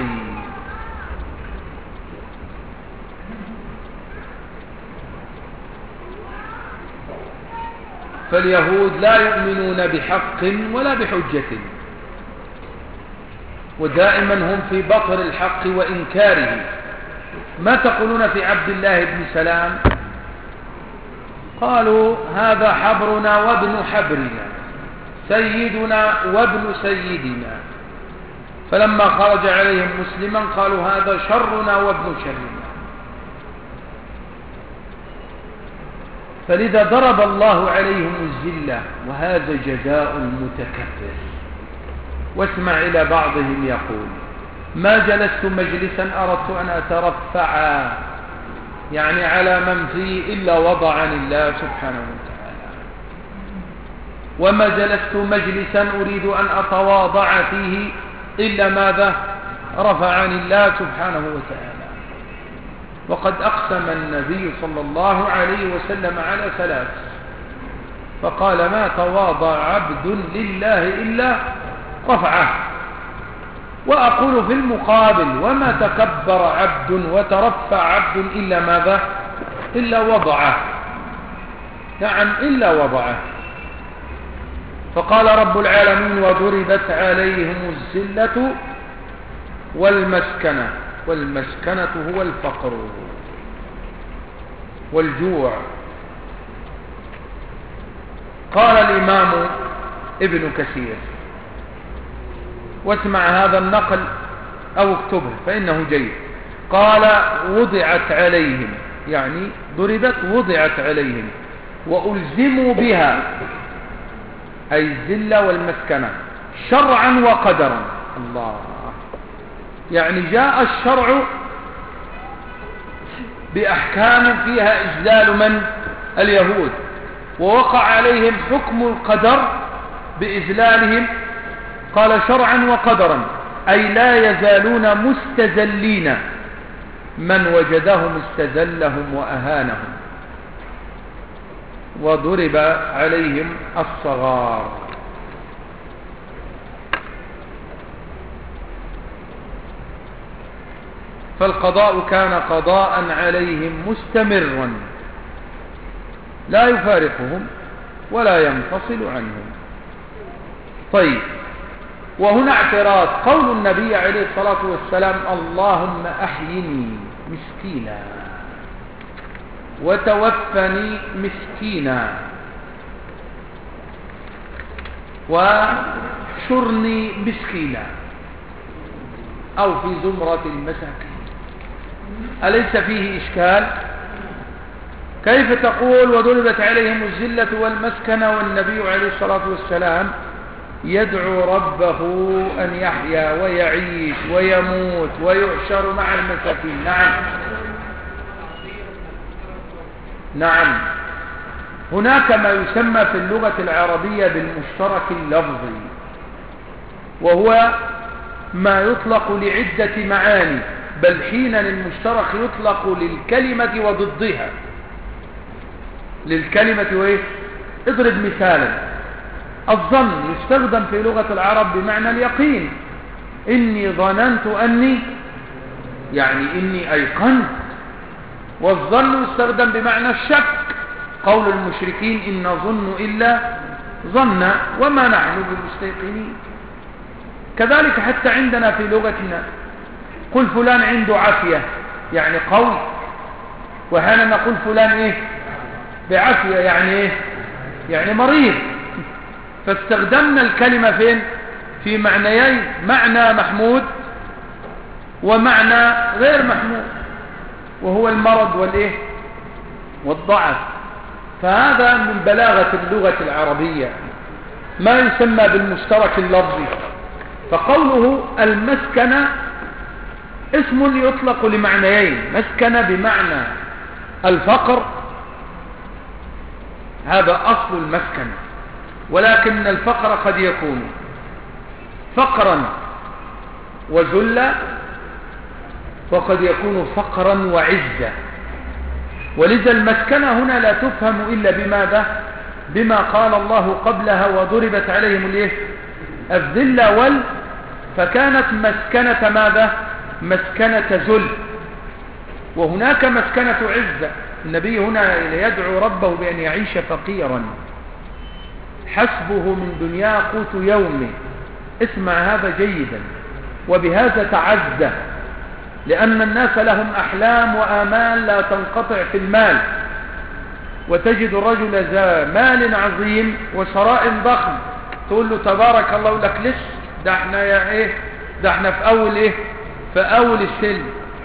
فاليهود لا يؤمنون بحق ولا بحجة، ودائما هم في بطر الحق وإنكاره. ما تقولون في عبد الله بن سلام؟ قالوا هذا حبرنا وابن حبرنا، سيدنا وابن سيدنا. فلما خرج عليهم مسلما قالوا هذا شرنا وابن شرنا. فلذا ضرب الله عليهم الذلة، وهذا جزاء المتكبر. واسمع إلى بعضهم يقول ما جلست مجلسا أردت أن أترفع يعني على من فيه إلا وضعني الله سبحانه وتعالى، وما جلست مجلسا أريد أن أتواضع فيه إلا ماذا؟ رفعني الله سبحانه وتعالى. وقد أقسم النبي صلى الله عليه وسلم على ثلاث، فقال ما تواضع عبد لله إلا رفعه. وأقول في المقابل وما تكبر عبد وترفع عبد إلا ماذا؟ إلا وضعه. نعم إلا وضعه. فقال رب العالمين وضربت عليهم الذلة والمسكنة. والمسكنة هو الفقر والجوع. قال الإمام ابن كثير، واسمع هذا النقل أو اكتبه فإنه جيد. قال وضعت عليهم، يعني ضربت وضعت عليهم وألزموا بها، أي الذلة والمسكنة شرعا وقدرا. الله، يعني جاء الشرع بأحكام فيها إجلال من؟ اليهود، ووقع عليهم حكم القدر بإذلالهم. قال شرعا وقدرا، أي لا يزالون مستذلين، من وجدهم استذلهم وأهانهم. وضرب عليهم الصغار. فالقضاء كان قضاء عليهم مستمرا لا يفارقهم ولا ينفصل عنهم. طيب، وهنا اعتراض. قول النبي عليه الصلاة والسلام اللهم أحيني مسكينا وتوفني مسكينا وحشرني مسكينا، أو في زمرة المساكين، أليس فيه إشكال؟ كيف تقول وضربت عليهم الذلة والمسكنة والنبي عليه الصلاة والسلام يدعو ربه أن يحيا ويعيش ويموت ويحشر مع المساكين؟ نعم نعم. هناك ما يسمى في اللغة العربية بالمشترك اللفظي، وهو ما يطلق لعدة معاني، بل حينا المشترك يطلق للكلمة وضدها. للكلمة وإيه؟ اضرب مثالا. الظن يستخدم في لغة العرب بمعنى اليقين. إني ظننت أني، يعني إني أيقنت. والظن يستخدم بمعنى الشك. قول المشركين إن نظن إلا ظن وما نحن بمستيقنين. كذلك حتى عندنا في لغتنا قل فلان عنده عافية، يعني قوي. وهنا نقول فلان إيه؟ بعافية، يعني إيه؟ يعني مريض. فاستخدمنا الكلمة فين؟ في معنيين، معنى محمود ومعنى غير محمود، وهو المرض والإيه والضعف. فهذا من بلاغة اللغة العربية ما يسمى بالمشترك اللفظي. فقوله المسكنة اسم يطلق لمعنيين، مسكنة بمعنى الفقر، هذا أصل المسكنة، ولكن الفقر قد يكون فقرا وذلا، وقد يكون فقرا وعزة. ولذا المسكنة هنا لا تفهم إلا بماذا؟ بما قال الله قبلها وضربت عليهم الايه الذلة وال، فكانت مسكنة ماذا؟ مسكنة ذل. وهناك مسكنة عزة. النبي هنا يدعو ربه بأن يعيش فقيرا حسبه من دنيا قوت يومه. اسمع هذا جيدا، وبهذا تعزى، لأن الناس لهم أحلام وآمال لا تنقطع في المال، وتجد الرجل ذا مال عظيم وثراء ضخم تقول له تبارك الله، يقول لك لسه ده احنا يا ايه ده احنا في اول ايه في اول السلم.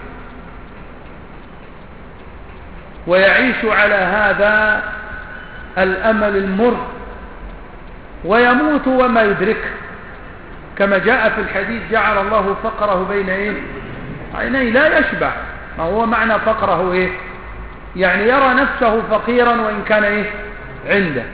ويعيش على هذا الامل المر ويموت وما يدركه، كما جاء في الحديث جعل الله فقره بين ايه عينيه لا يشبع. ما هو معنى فقره ايه؟ يعني يرى نفسه فقيرا وإن كان إيه عنده،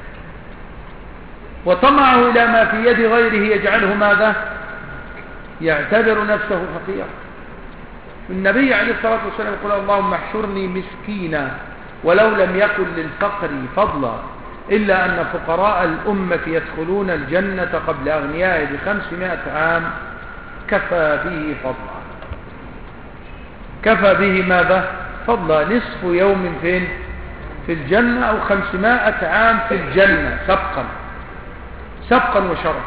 وطمعه إلى ما في يد غيره يجعله ماذا؟ يعتبر نفسه فقيرا. النبي عليه الصلاة والسلام يقول اللهم احشرني مسكينا ولو لم يكن للفقر فضلا، إلا أن فقراء الأمة يدخلون الجنة قبل أغنيائه بخمسمائة عام، كفى به فضلا. كفى به ماذا؟ فضلا. نصف يوم فين؟ في الجنة، أو خمسمائة عام في الجنة سبقا سبقا وشرفا.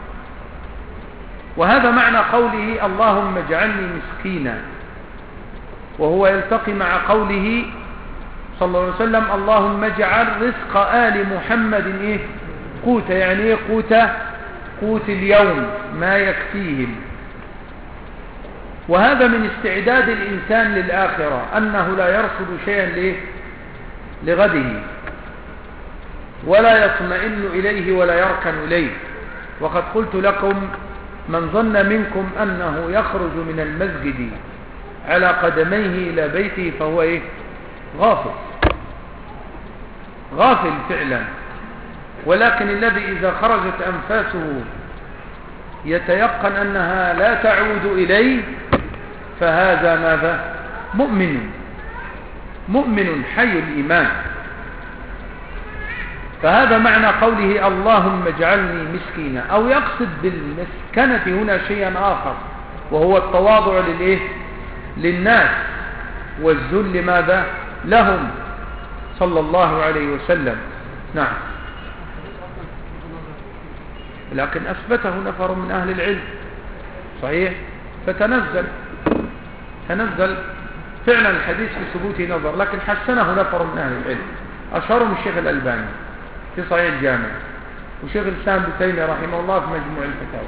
وهذا معنى قوله اللهم اجعلني مسكينا، وهو يلتقي مع قوله صلى الله عليه وسلم اللهم اجعل رزق آل محمد إيه؟ قوت. يعني إيه قوت؟ قوت اليوم ما يكفيهم. وهذا من استعداد الإنسان للآخرة، أنه لا يرصد شيئا ليه؟ لغده، ولا يطمئن إليه ولا يركن إليه. وقد قلت لكم من ظن منكم أنه يخرج من المسجد على قدميه إلى بيته فهو إيه؟ غافل غافل فعلا. ولكن الذي إذا خرجت أنفاسه يتيقن أنها لا تعود إليه فهذا ماذا؟ مؤمن مؤمن حي الإيمان. فهذا معنى قوله اللهم اجعلني مسكينا، أو يقصد بالمسكنة هنا شيئا آخر، وهو التواضع للإيه؟ للناس، والذل ماذا؟ لهم صلى الله عليه وسلم. نعم. لكن أثبته نفر من أهل العلم صحيح، فتنزل تنزل فعلا الحديث في ثبوته نظر، لكن حسنه نفر من أهل العلم، أشهرهم الشيخ الألباني في صحيح الجامع، وشيخ الإسلام ابن تيمية رحمه الله في مجموع الفتاوى.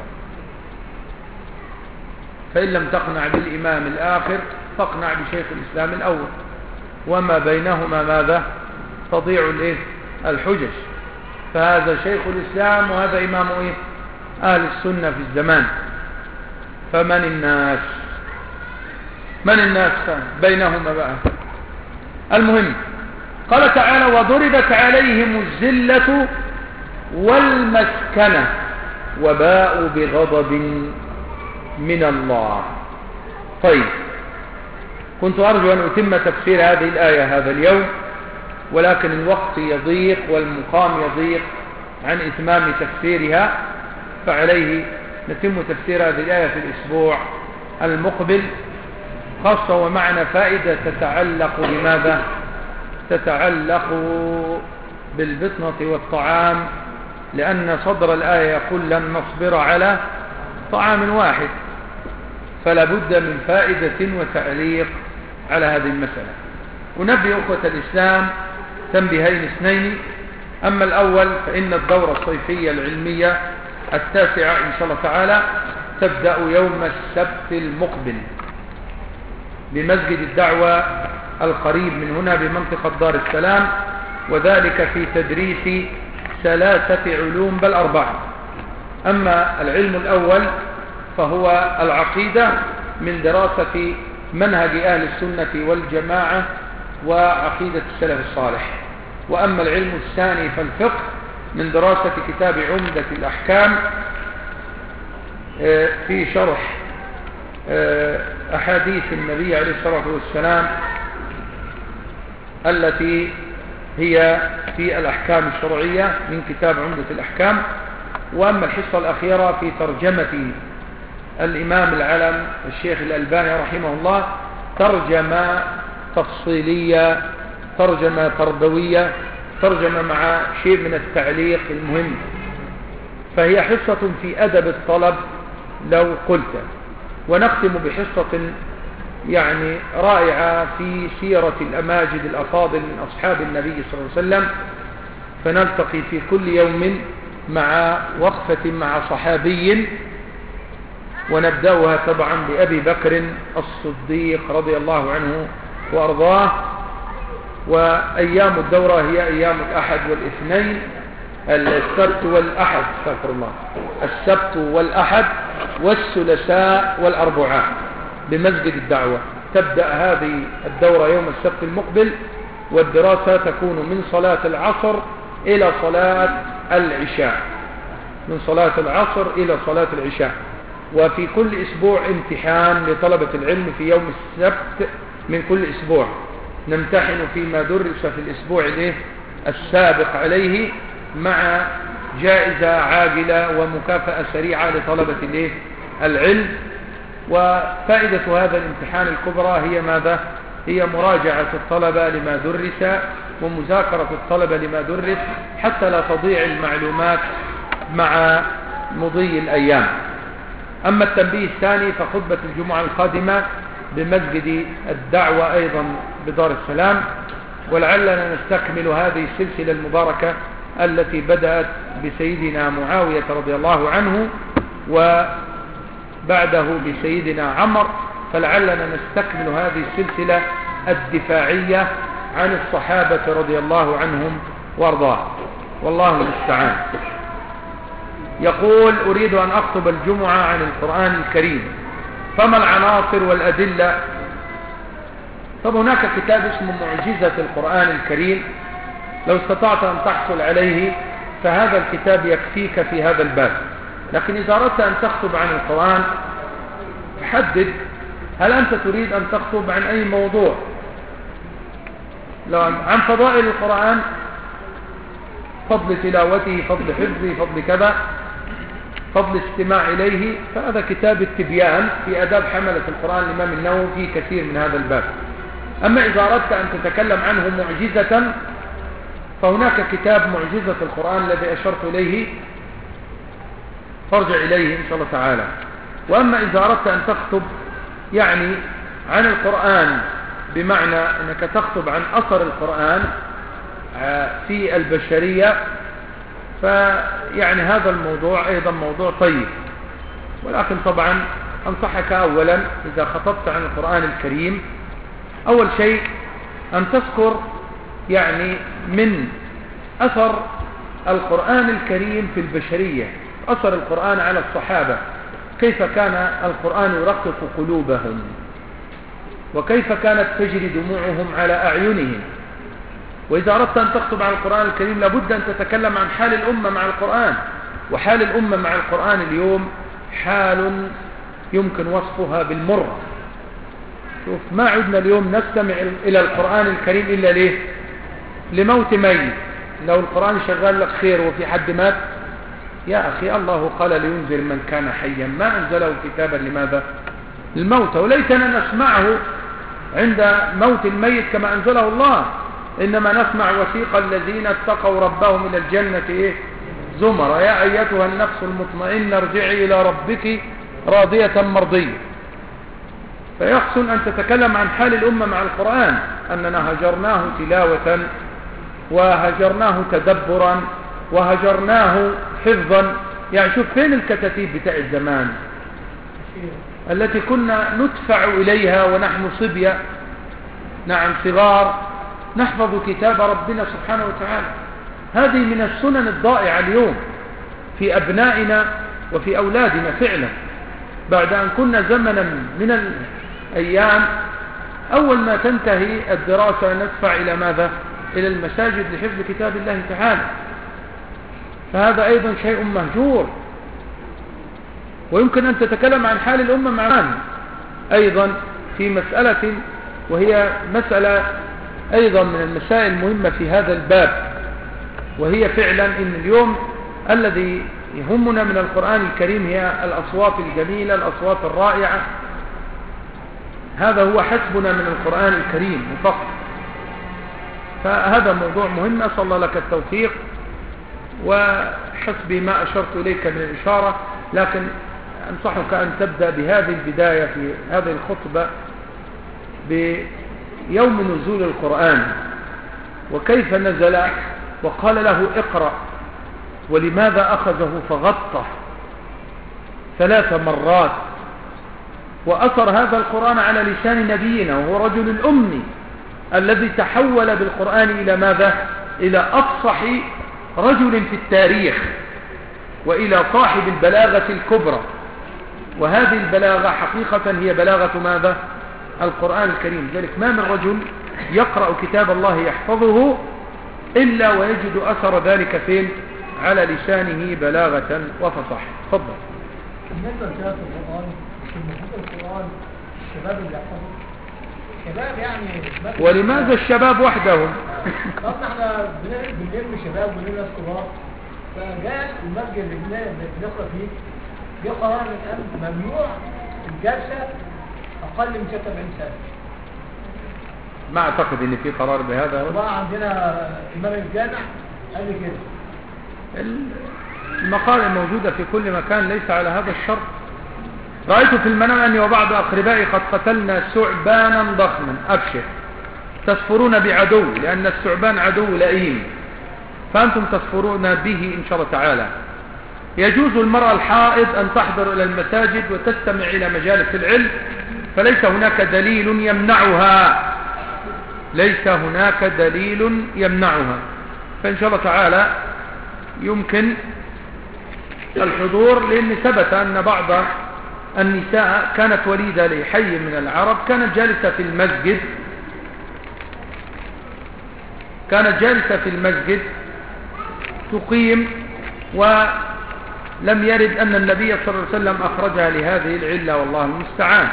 فإن لم تقنع بالإمام الآخر فاقنع بشيخ الإسلام الأول، وما بينهما ماذا؟ تضيع الإيه؟ الحجج. فهذا شيخ الإسلام وهذا إمام إيه؟ أهل السنة في الزمان. فمن الناس من الناس بينهما بقى؟ المهم قال تعالى وضربت عليهم الذلة والمسكنة وباءوا بغضب من الله. طيب، كنت أرجو أن أتم تفسير هذه الآية هذا اليوم، ولكن الوقت يضيق والمقام يضيق عن إتمام تفسيرها، فعليه نتم تفسير هذه الآية في الأسبوع المقبل، خاصة ومعنا فائدة تتعلق بماذا؟ تتعلق بالبطنة والطعام، لأن صدر الآية يقول لن نصبر على طعام واحد، فلا بد من فائدة وتعليق على هذه المسألة. ونبي أخوة الإسلام تنبيهين اثنين. أما الأول فإن الدورة الصيفية العلمية التاسعة إن شاء الله تعالى تبدأ يوم السبت المقبل بمسجد الدعوة القريب من هنا بمنطقة دار السلام، وذلك في تدريس ثلاثة علوم بل أربعة. أما العلم الأول فهو العقيدة من دراسة منهج أهل السنة والجماعة وعقيدة السلف الصالح. وأما العلم الثاني فالفقه من دراسة كتاب عمدة الأحكام في شرح أحاديث النبي عليه الصلاة والسلام التي هي في الأحكام الشرعية من كتاب عمدة الأحكام. وأما الحصة الأخيرة في ترجمة الإمام العلم الشيخ الألباني رحمه الله، ترجمة تفصيلية، ترجمة تربوية، ترجمة مع شيء من التعليق المهم، فهي حصة في أدب الطلب لو قلت. ونختم بحصة يعني رائعة في سيرة الأماجد الأفاضل من أصحاب النبي صلى الله عليه وسلم، فنلتقي في كل يوم مع وقفة مع صحابي، ونبدأها طبعا بأبي بكر الصديق رضي الله عنه وأرضاه. وأيام الدورة هي أيام الأحد والاثنين، السبت والأحد استغفر الله السبت والأحد والثلاثاء والأربعاء بمسجد الدعوة. تبدأ هذه الدورة يوم السبت المقبل، والدراسة تكون من صلاة العصر إلى صلاة العشاء، من صلاة العصر إلى صلاة العشاء. وفي كل أسبوع امتحان لطلبة العلم في يوم السبت من كل أسبوع، نمتحن فيما درس في الأسبوع السابق عليه، مع جائزة عاجلة ومكافأة سريعة لطلبة العلم. وفائدة هذا الامتحان الكبرى هي ماذا؟ هي مراجعة الطلبة لما درس ومذاكرة الطلبة لما درس حتى لا تضيع المعلومات مع مضي الأيام. أما التنبيه الثاني فخطبة الجمعة القادمة بمسجد الدعوة أيضا بدار السلام، ولعلنا نستكمل هذه السلسلة المباركة التي بدأت بسيدنا معاوية رضي الله عنه وبعده بسيدنا عمر، فلعلنا نستكمل هذه السلسلة الدفاعية عن الصحابة رضي الله عنهم وارضاه، والله المستعان. يقول: أريد أن أخطب الجمعة عن القرآن الكريم، فما العناصر والأدلة؟ طب هناك كتاب اسمه معجزة القرآن الكريم، لو استطعت أن تحصل عليه فهذا الكتاب يكفيك في هذا الباب. لكن إذا أردت أن تخطب عن القرآن حدد، هل أنت تريد أن تخطب عن أي موضوع؟ لو عن فضائل القرآن، فضل تلاوته، فضل حفظه، فضل كذا، فضل استماع إليه، فهذا كتاب التبيان في أداب حملة القرآن الإمام النووي في كثير من هذا الباب. أما إذا أردت أن تتكلم عنه معجزة فهناك كتاب معجزة القرآن الذي أشرت إليه، فارجع إليه إن شاء الله تعالى. وأما إذا أردت أن تخطب يعني عن القرآن بمعنى أنك تخطب عن أثر القرآن في البشرية، فيعني هذا الموضوع أيضا موضوع طيب. ولكن طبعا أنصحك أولا إذا خطبت عن القرآن الكريم، أول شيء أن تذكر يعني من أثر القرآن الكريم في البشرية، أثر القرآن على الصحابة، كيف كان القرآن يرقق قلوبهم، وكيف كانت تجري دموعهم على أعينهم. وإذا أردت أن تخطب عن القرآن الكريم لابد أن تتكلم عن حال الأمة مع القرآن، وحال الأمة مع القرآن اليوم حال يمكن وصفها بالمر. شوف، ما عدنا اليوم نستمع إلى القرآن الكريم إلا ليه؟ لموت ميت. لو القرآن شغال لك خير وفي حد مات، يا أخي الله قال لينذر من كان حيا، ما أنزله كتابا لماذا؟ الموت. وليتنا نسمعه عند موت الميت كما أنزله الله، إنما نسمع وثيق الذين اتقوا ربهم إلى الجنة إيه؟ زمر، يا أيتها النفس المطمئنة ارجعي إلى ربك راضية مرضية. فيحسن أن تتكلم عن حال الأمة مع القرآن، أننا هجرناه تلاوة، وهجرناه تدبرا، وهجرناه حفظا، يعني شوف فين الكتاتيب بتاع الزمان التي كنا ندفع إليها ونحن صبية، نعم صغار، نحفظ كتاب ربنا سبحانه وتعالى. هذه من السنن الضائعة اليوم في أبنائنا وفي أولادنا فعلا، بعد أن كنا زمنا من الأيام أول ما تنتهي الدراسة ندفع إلى ماذا؟ إلى المساجد لحفظ كتاب الله تعالى. فهذا أيضا شيء مهجور. ويمكن أن تتكلم عن حال الأمة معنا أيضا في مسألة، وهي مسألة أيضا من المسائل المهمة في هذا الباب، وهي فعلا إن اليوم الذي يهمنا من القرآن الكريم هي الأصوات الجميلة، الأصوات الرائعة. هذا هو حسبنا من القرآن الكريم فقط. فهذا موضوع مهم، أسأل الله لك التوفيق، وحسبي ما أشرت إليك من الإشارة. لكن أنصحك أن تبدأ بهذه البداية في هذه الخطبة بيوم نزول القرآن وكيف نزل، وقال له اقرأ، ولماذا أخذه فغطه ثلاث مرات، وأثر هذا القرآن على لسان نبينا وهو رجل الأمي الذي تحول بالقرآن إلى ماذا؟ إلى أفصح رجل في التاريخ، وإلى صاحب البلاغة الكبرى. وهذه البلاغة حقيقة هي بلاغة ماذا؟ القرآن الكريم. ذلك ما من رجل يقرأ كتاب الله يحفظه إلا ويجد أثر ذلك فين؟ على لسانه بلاغة وفصح. تفضل. بالنسبة لقراءة القرآن، المفروض القرآن الشباب اللي يحفظوا شباب يعني. ولماذا الشباب وحدهم؟ طب احنا بنلم شباب ونلم ناس كبار، فجاء المسجد اللي بنقرأ فيه جه قرار من الأمن ممنوع الجلسة أقل من ستة وسبعين سنة. ما أعتقد إن في قرار بهذا. وبقى عندنا إمام الجامع قال لي كده. المقالة موجودة في كل مكان، ليس على هذا الشرط. رأيت في المنام أني وبعض أقربائي قد قتلنا ثعبانا ضخما. أبشر، تسفرون بعدو، لأن الثعبان عدو لئيم، فأنتم تسفرون به إن شاء الله تعالى. يجوز المرأة الحائض أن تحضر إلى المساجد وتستمع إلى مجالس العلم، فليس هناك دليل يمنعها، ليس هناك دليل يمنعها. فإن شاء الله تعالى يمكن الحضور، لأن ثبت أن بعض النساء كانت وليدة لحي من العرب كانت جالسة في المسجد كانت جالسة في المسجد تقيم، ولم يرد أن النبي صلى الله عليه وسلم أخرجها لهذه العلة، والله المستعان.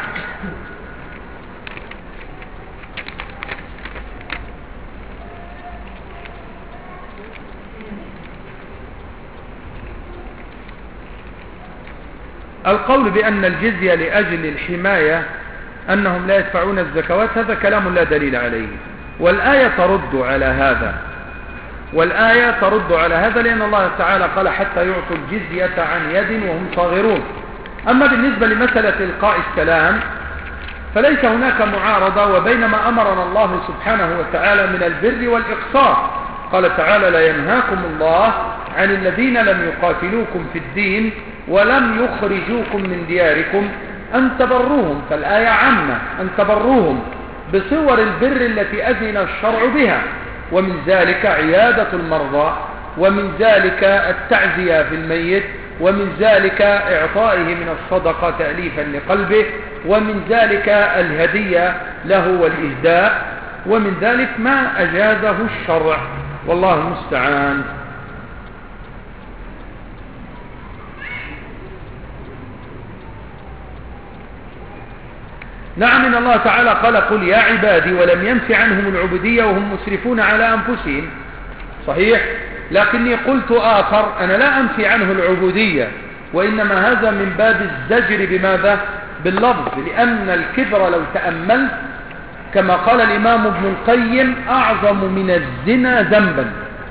القول بأن الجزية لأجل الحماية أنهم لا يدفعون الزكوات، هذا كلام لا دليل عليه، والآية ترد على هذا والآية ترد على هذا لأن الله تعالى قال حتى يعطوا الجزية عن يد وهم صاغرون. أما بالنسبة لمسألة إلقاء السلام فليس هناك معارضة، وبينما أمرنا الله سبحانه وتعالى من البر والإقساط. قال تعالى لا ينهاكم الله عن الذين لم يقاتلوكم في الدين ولم يخرجوكم من دياركم أن تبروهم، فالآية عامة، أن تبروهم بصور البر التي أذن الشرع بها، ومن ذلك عيادة المرضى، ومن ذلك التعزية في الميت، ومن ذلك إعطائه من الصدقة تأليفا لقلبه، ومن ذلك الهدية له والإهداء، ومن ذلك ما أجازه الشرع، والله المستعان. نعم، إن الله تعالى قال قل يا عبادي، ولم ينف عنهم العبودية وهم مسرفون على أنفسهم. صحيح، لكني قلت آخر، أنا لا أنفي عنه العبودية، وإنما هذا من باب الزجر بماذا؟ باللفظ، لأن الكبر لو تأملت كما قال الإمام ابن القيم أعظم من الزنا ذنبا.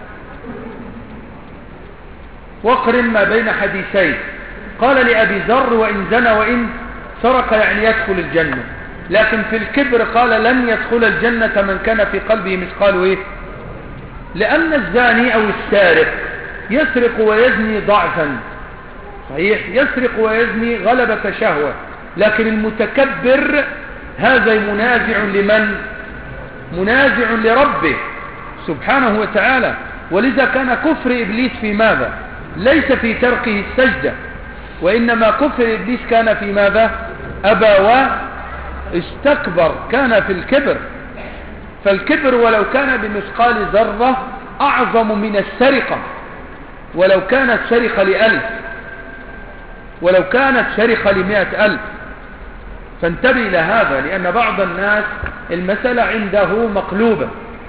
واقرن ما بين حديثين، قال لأبي ذر وإن زنى وإن سرق يعني يدخل الجنة، لكن في الكبر قال لن يدخل الجنة من كان في قلبه مثقال إيه؟ لأن الزاني أو السارق يسرق ويزني ضعفا، صحيح يسرق ويزني غلبة شهوة، لكن المتكبر هذا منازع لمن؟ منازع لربه سبحانه وتعالى. ولذا كان كفر إبليس في ماذا؟ ليس في تركه السجدة، وإنما كفر إبليس كان في ماذا؟ أبى واستكبر، كان في الكبر. فالكبر ولو كان بمثقال ذرة أعظم من السرقة، ولو كانت سرقة لألف، ولو كانت سرقة لمئة ألف. فانتبه إلى هذا، لأن بعض الناس المسألة عنده مقلوبة.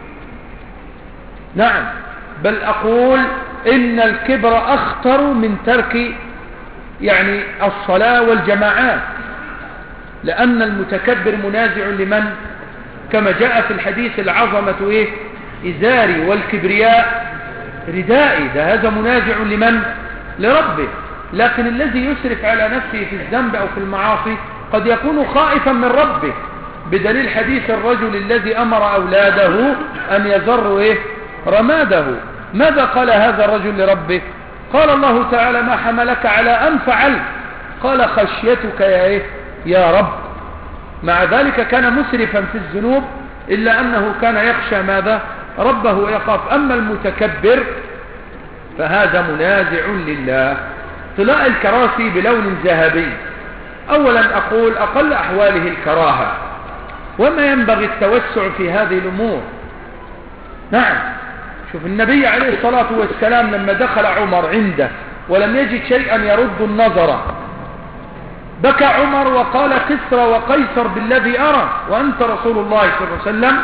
نعم، بل أقول إن الكبر أخطر من ترك يعني الصلاة والجماعات، لأن المتكبر منازع لمن؟ كما جاء في الحديث العظمة إيه؟ إزاري والكبرياء ردائي. ده هذا منازع لمن؟ لربه. لكن الذي يسرف على نفسه في الذنب أو في المعاصي قد يكون خائفا من ربه، بدليل حديث الرجل الذي أمر أولاده أن يذروا إيه؟ رماده. ماذا قال هذا الرجل لربه؟ قال الله تعالى: ما حملك على أن فعلت؟ قال: خشيتك يا إيه؟ يا رب. مع ذلك كان مسرفا في الذنوب، إلا أنه كان يخشى ماذا؟ ربه ويخاف. أما المتكبر فهذا منازع لله. طلاء الكراسي بلون ذهبي، أولا أقول أقل أحواله الكراهة، وما ينبغي التوسع في هذه الأمور. نعم، شوف النبي عليه الصلاة والسلام لما دخل عمر عنده ولم يجد شيئا يرد النظر، بكى عمر وقال: كسرى وقيصر بالذي أرى وأنت رسول الله صلى الله عليه وسلم.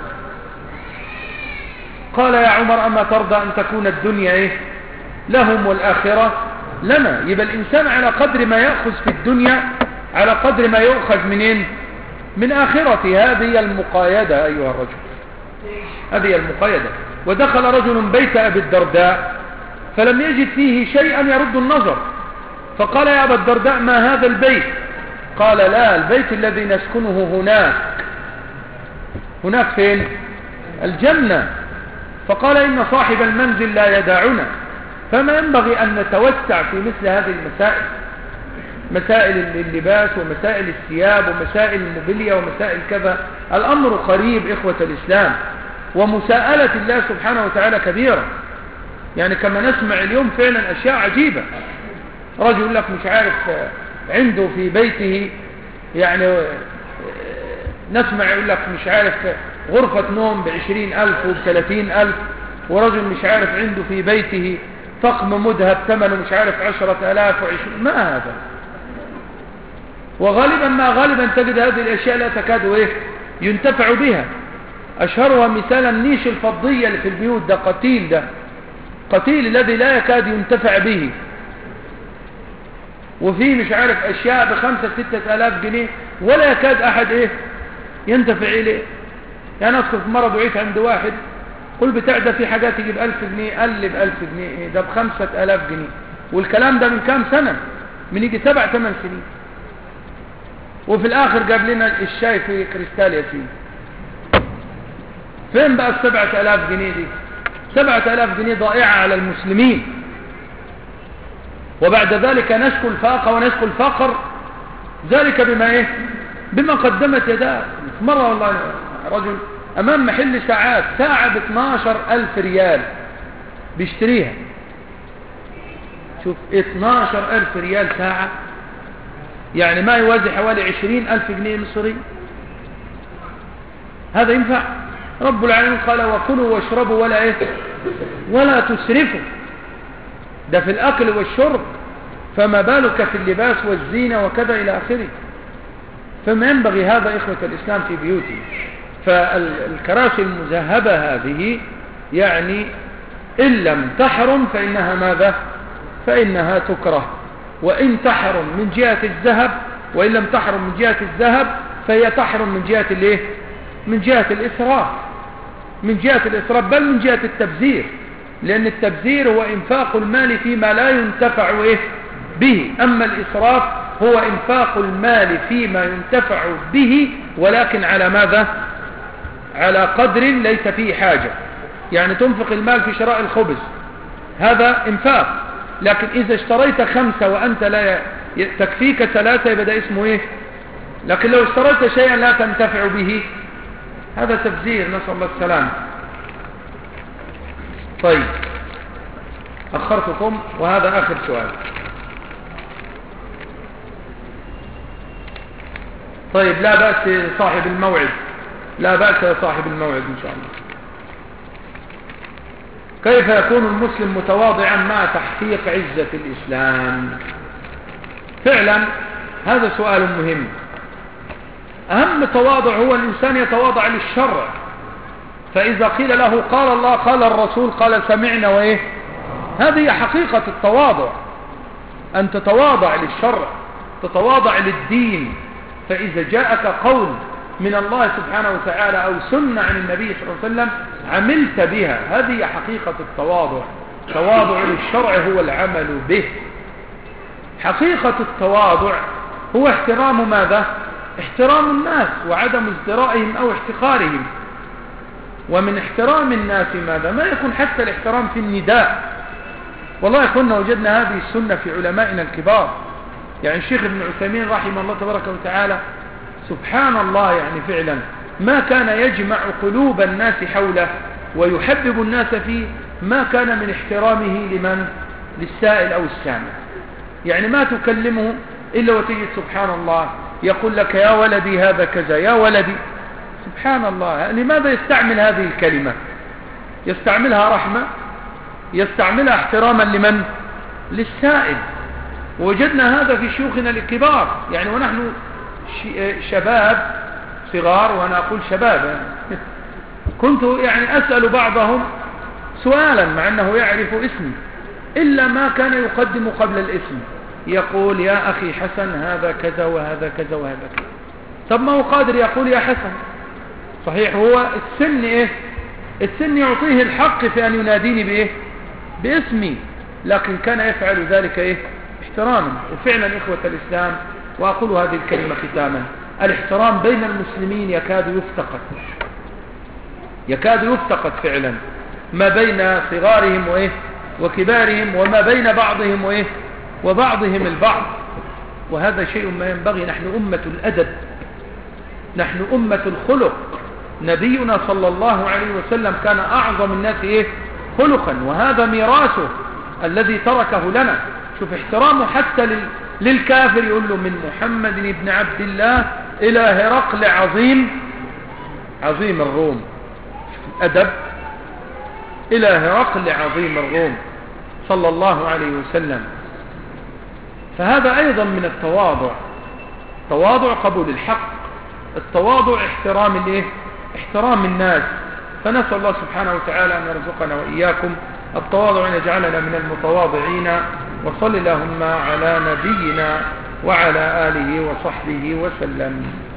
قال: يا عمر أما ترضى أن تكون الدنيا إيه؟ لهم والآخرة لنا. يبقى الإنسان على قدر ما يأخذ في الدنيا على قدر ما يؤخذ منين؟ من آخرته. هذه المقايدة أيها الرجل، هذه المقايدة. ودخل رجل بيت أبي الدرداء فلم يجد فيه شيئا يرد النظر، فقال: يا أبا الدرداء ما هذا البيت؟ قال: لا، البيت الذي نسكنه هناك. هناك فين؟ الجنة. فقال: إن صاحب المنزل لا يدعنا. فما ينبغي أن نتوسع في مثل هذه المسائل، مسائل اللباس ومسائل الثياب ومسائل الموبيليا ومسائل كذا. الأمر قريب إخوة الإسلام، ومساءلة الله سبحانه وتعالى كبيرة. يعني كما نسمع اليوم فعلا أشياء عجيبة. رجل لك مش عارف عنده في بيته، يعني نسمع يقول لك مش عارف غرفة نوم بعشرين ألف وبثلاثين ألف، ورجل مش عارف عنده في بيته طقم مذهب ثمنه مش عارف عشرة آلاف وعشرين. ما هذا؟ وغالبا ما غالبا تجد هذه الأشياء لا تكاد إيه ينتفع بها. أشهرها مثالا نيش الفضية اللي في البيوت ده، قتيل ده، قتيل الذي لا يكاد ينتفع به. وفيه مش عارف أشياء بخمسة ستة آلاف جنيه ولا يكاد أحد إيه ينتفع إليه. يعني أذكر في مرة دعيت عند واحد، قل بتاع ده في حاجات يجيب ألف جنيه، قال لي بألف جنيه إيه ده؟ بخمسة آلاف جنيه. والكلام ده من كام سنة؟ من يجي سبع ثمان سنين. وفي الآخر جاب لنا الشاي في كريستال ياسين. فين بقى السبعة آلاف جنيه دي؟ سبعة آلاف جنيه ضائعة على المسلمين. وبعد ذلك نشكو الفاقة ونشكو الفقر، ذلك بما إيه؟ بما قدمت يداه. مرة والله رجل أمام محل ساعات، ساعة ب اثناشر ألف ريال بيشتريها. شوف، اثناشر ألف ريال ساعة، يعني ما يوازي حوالي عشرين ألف جنيه مصري. هذا ينفع؟ رب العالمين قال: وكلوا واشربوا ولا إيه؟ ولا تسرفوا. ده في الأكل والشرب، فما بالك في اللباس والزينة وكذا إلى آخره. فما ينبغي هذا إخوة الإسلام في بيوتهم. فالكراسي المذهبة هذه يعني إن لم تحرم فإنها ماذا؟ فإنها تكره. وإن تحرم من جهة الذهب، وإن لم تحرم من جهة الذهب فهي تحرم من جهة الإيه؟ من جهة الإسراف، من جهة الإسراف، بل من جهة التبذير. لأن التبذير هو إنفاق المال فيما لا ينتفع إيه؟ به. أما الإسراف هو إنفاق المال فيما ينتفع به، ولكن على ماذا؟ على قدر ليس فيه حاجة. يعني تنفق المال في شراء الخبز، هذا إنفاق، لكن إذا اشتريت خمسة وأنت لا ي... تكفيك ثلاثة يبقى ده اسمه إيه؟ لكن لو اشتريت شيئا لا تنتفع به هذا تبذير، نسأل الله السلام. طيب أخرتكم وهذا آخر سؤال. طيب لا بأس صاحب الموعد، لا بأس صاحب الموعد إن شاء الله. كيف يكون المسلم متواضعا مع تحقيق عزة الإسلام؟ فعلا هذا سؤال مهم. أهم تواضع هو الإنسان يتواضع للشرع، فإذا قيل له قال الله قال الرسول قال سمعنا وإيه، هذه حقيقة التواضع، أن تتواضع للشرع، تتواضع للدين. فإذا جاءك قول من الله سبحانه وتعالى أو سنة عن النبي صلى الله عليه وسلم عملت بها، هذه حقيقة التواضع. تواضع للشرع هو العمل به. حقيقة التواضع هو احترام ماذا؟ احترام الناس وعدم ازدرائهم أو احتقارهم. ومن احترام الناس ماذا؟ ما يكون حتى الاحترام في النداء. والله كنا وجدنا هذه السنة في علمائنا الكبار، يعني الشيخ ابن عثيمين رحمه الله تبارك وتعالى، سبحان الله، يعني فعلا ما كان يجمع قلوب الناس حوله ويحبب الناس فيه ما كان من احترامه لمن؟ للسائل أو السامع. يعني ما تكلمه إلا وتجد سبحان الله يقول لك يا ولدي هذا كذا، يا ولدي. سبحان الله، لماذا يستعمل هذه الكلمة؟ يستعملها رحمة، يستعملها احتراما لمن؟ للسائل. ووجدنا هذا في شيوخنا الكبار، يعني ونحن شباب صغار، وأنا أقول شباب كنت يعني أسأل بعضهم سؤالا مع أنه يعرف اسمي، إلا ما كان يقدم قبل الاسم، يقول يا أخي حسن هذا كذا وهذا كذا وهذا كذا. طب ما هو قادر يقول يا حسن، صحيح هو السن إيه؟ السن يعطيه الحق في أن يناديني بإيه؟ باسمي، لكن كان يفعل ذلك إيه؟ احتراما. وفعلا إخوة الإسلام، وأقول هذه الكلمة ختاما، الاحترام بين المسلمين يكاد يفتقد، يكاد يفتقد فعلا، ما بين صغارهم وإيه؟ وكبارهم، وما بين بعضهم وإيه؟ وبعضهم البعض. وهذا شيء ما ينبغي. نحن أمة الأدب، نحن أمة الخلق. نبينا صلى الله عليه وسلم كان أعظم الناس إيه؟ خلقا، وهذا ميراثه الذي تركه لنا. شوف احترامه حتى لل... للكافر، يقول له من محمد بن عبد الله إلى هرقل عظيم عظيم الروم. أدب إلى هرقل عظيم الروم صلى الله عليه وسلم. فهذا أيضا من التواضع، تواضع قبول الحق، التواضع احترام الايه؟ احترام الناس. فنسأل الله سبحانه وتعالى أن يرزقنا وإياكم التواضع، أن يجعلنا من المتواضعين. وصل اللهم على نبينا وعلى آله وصحبه وسلم.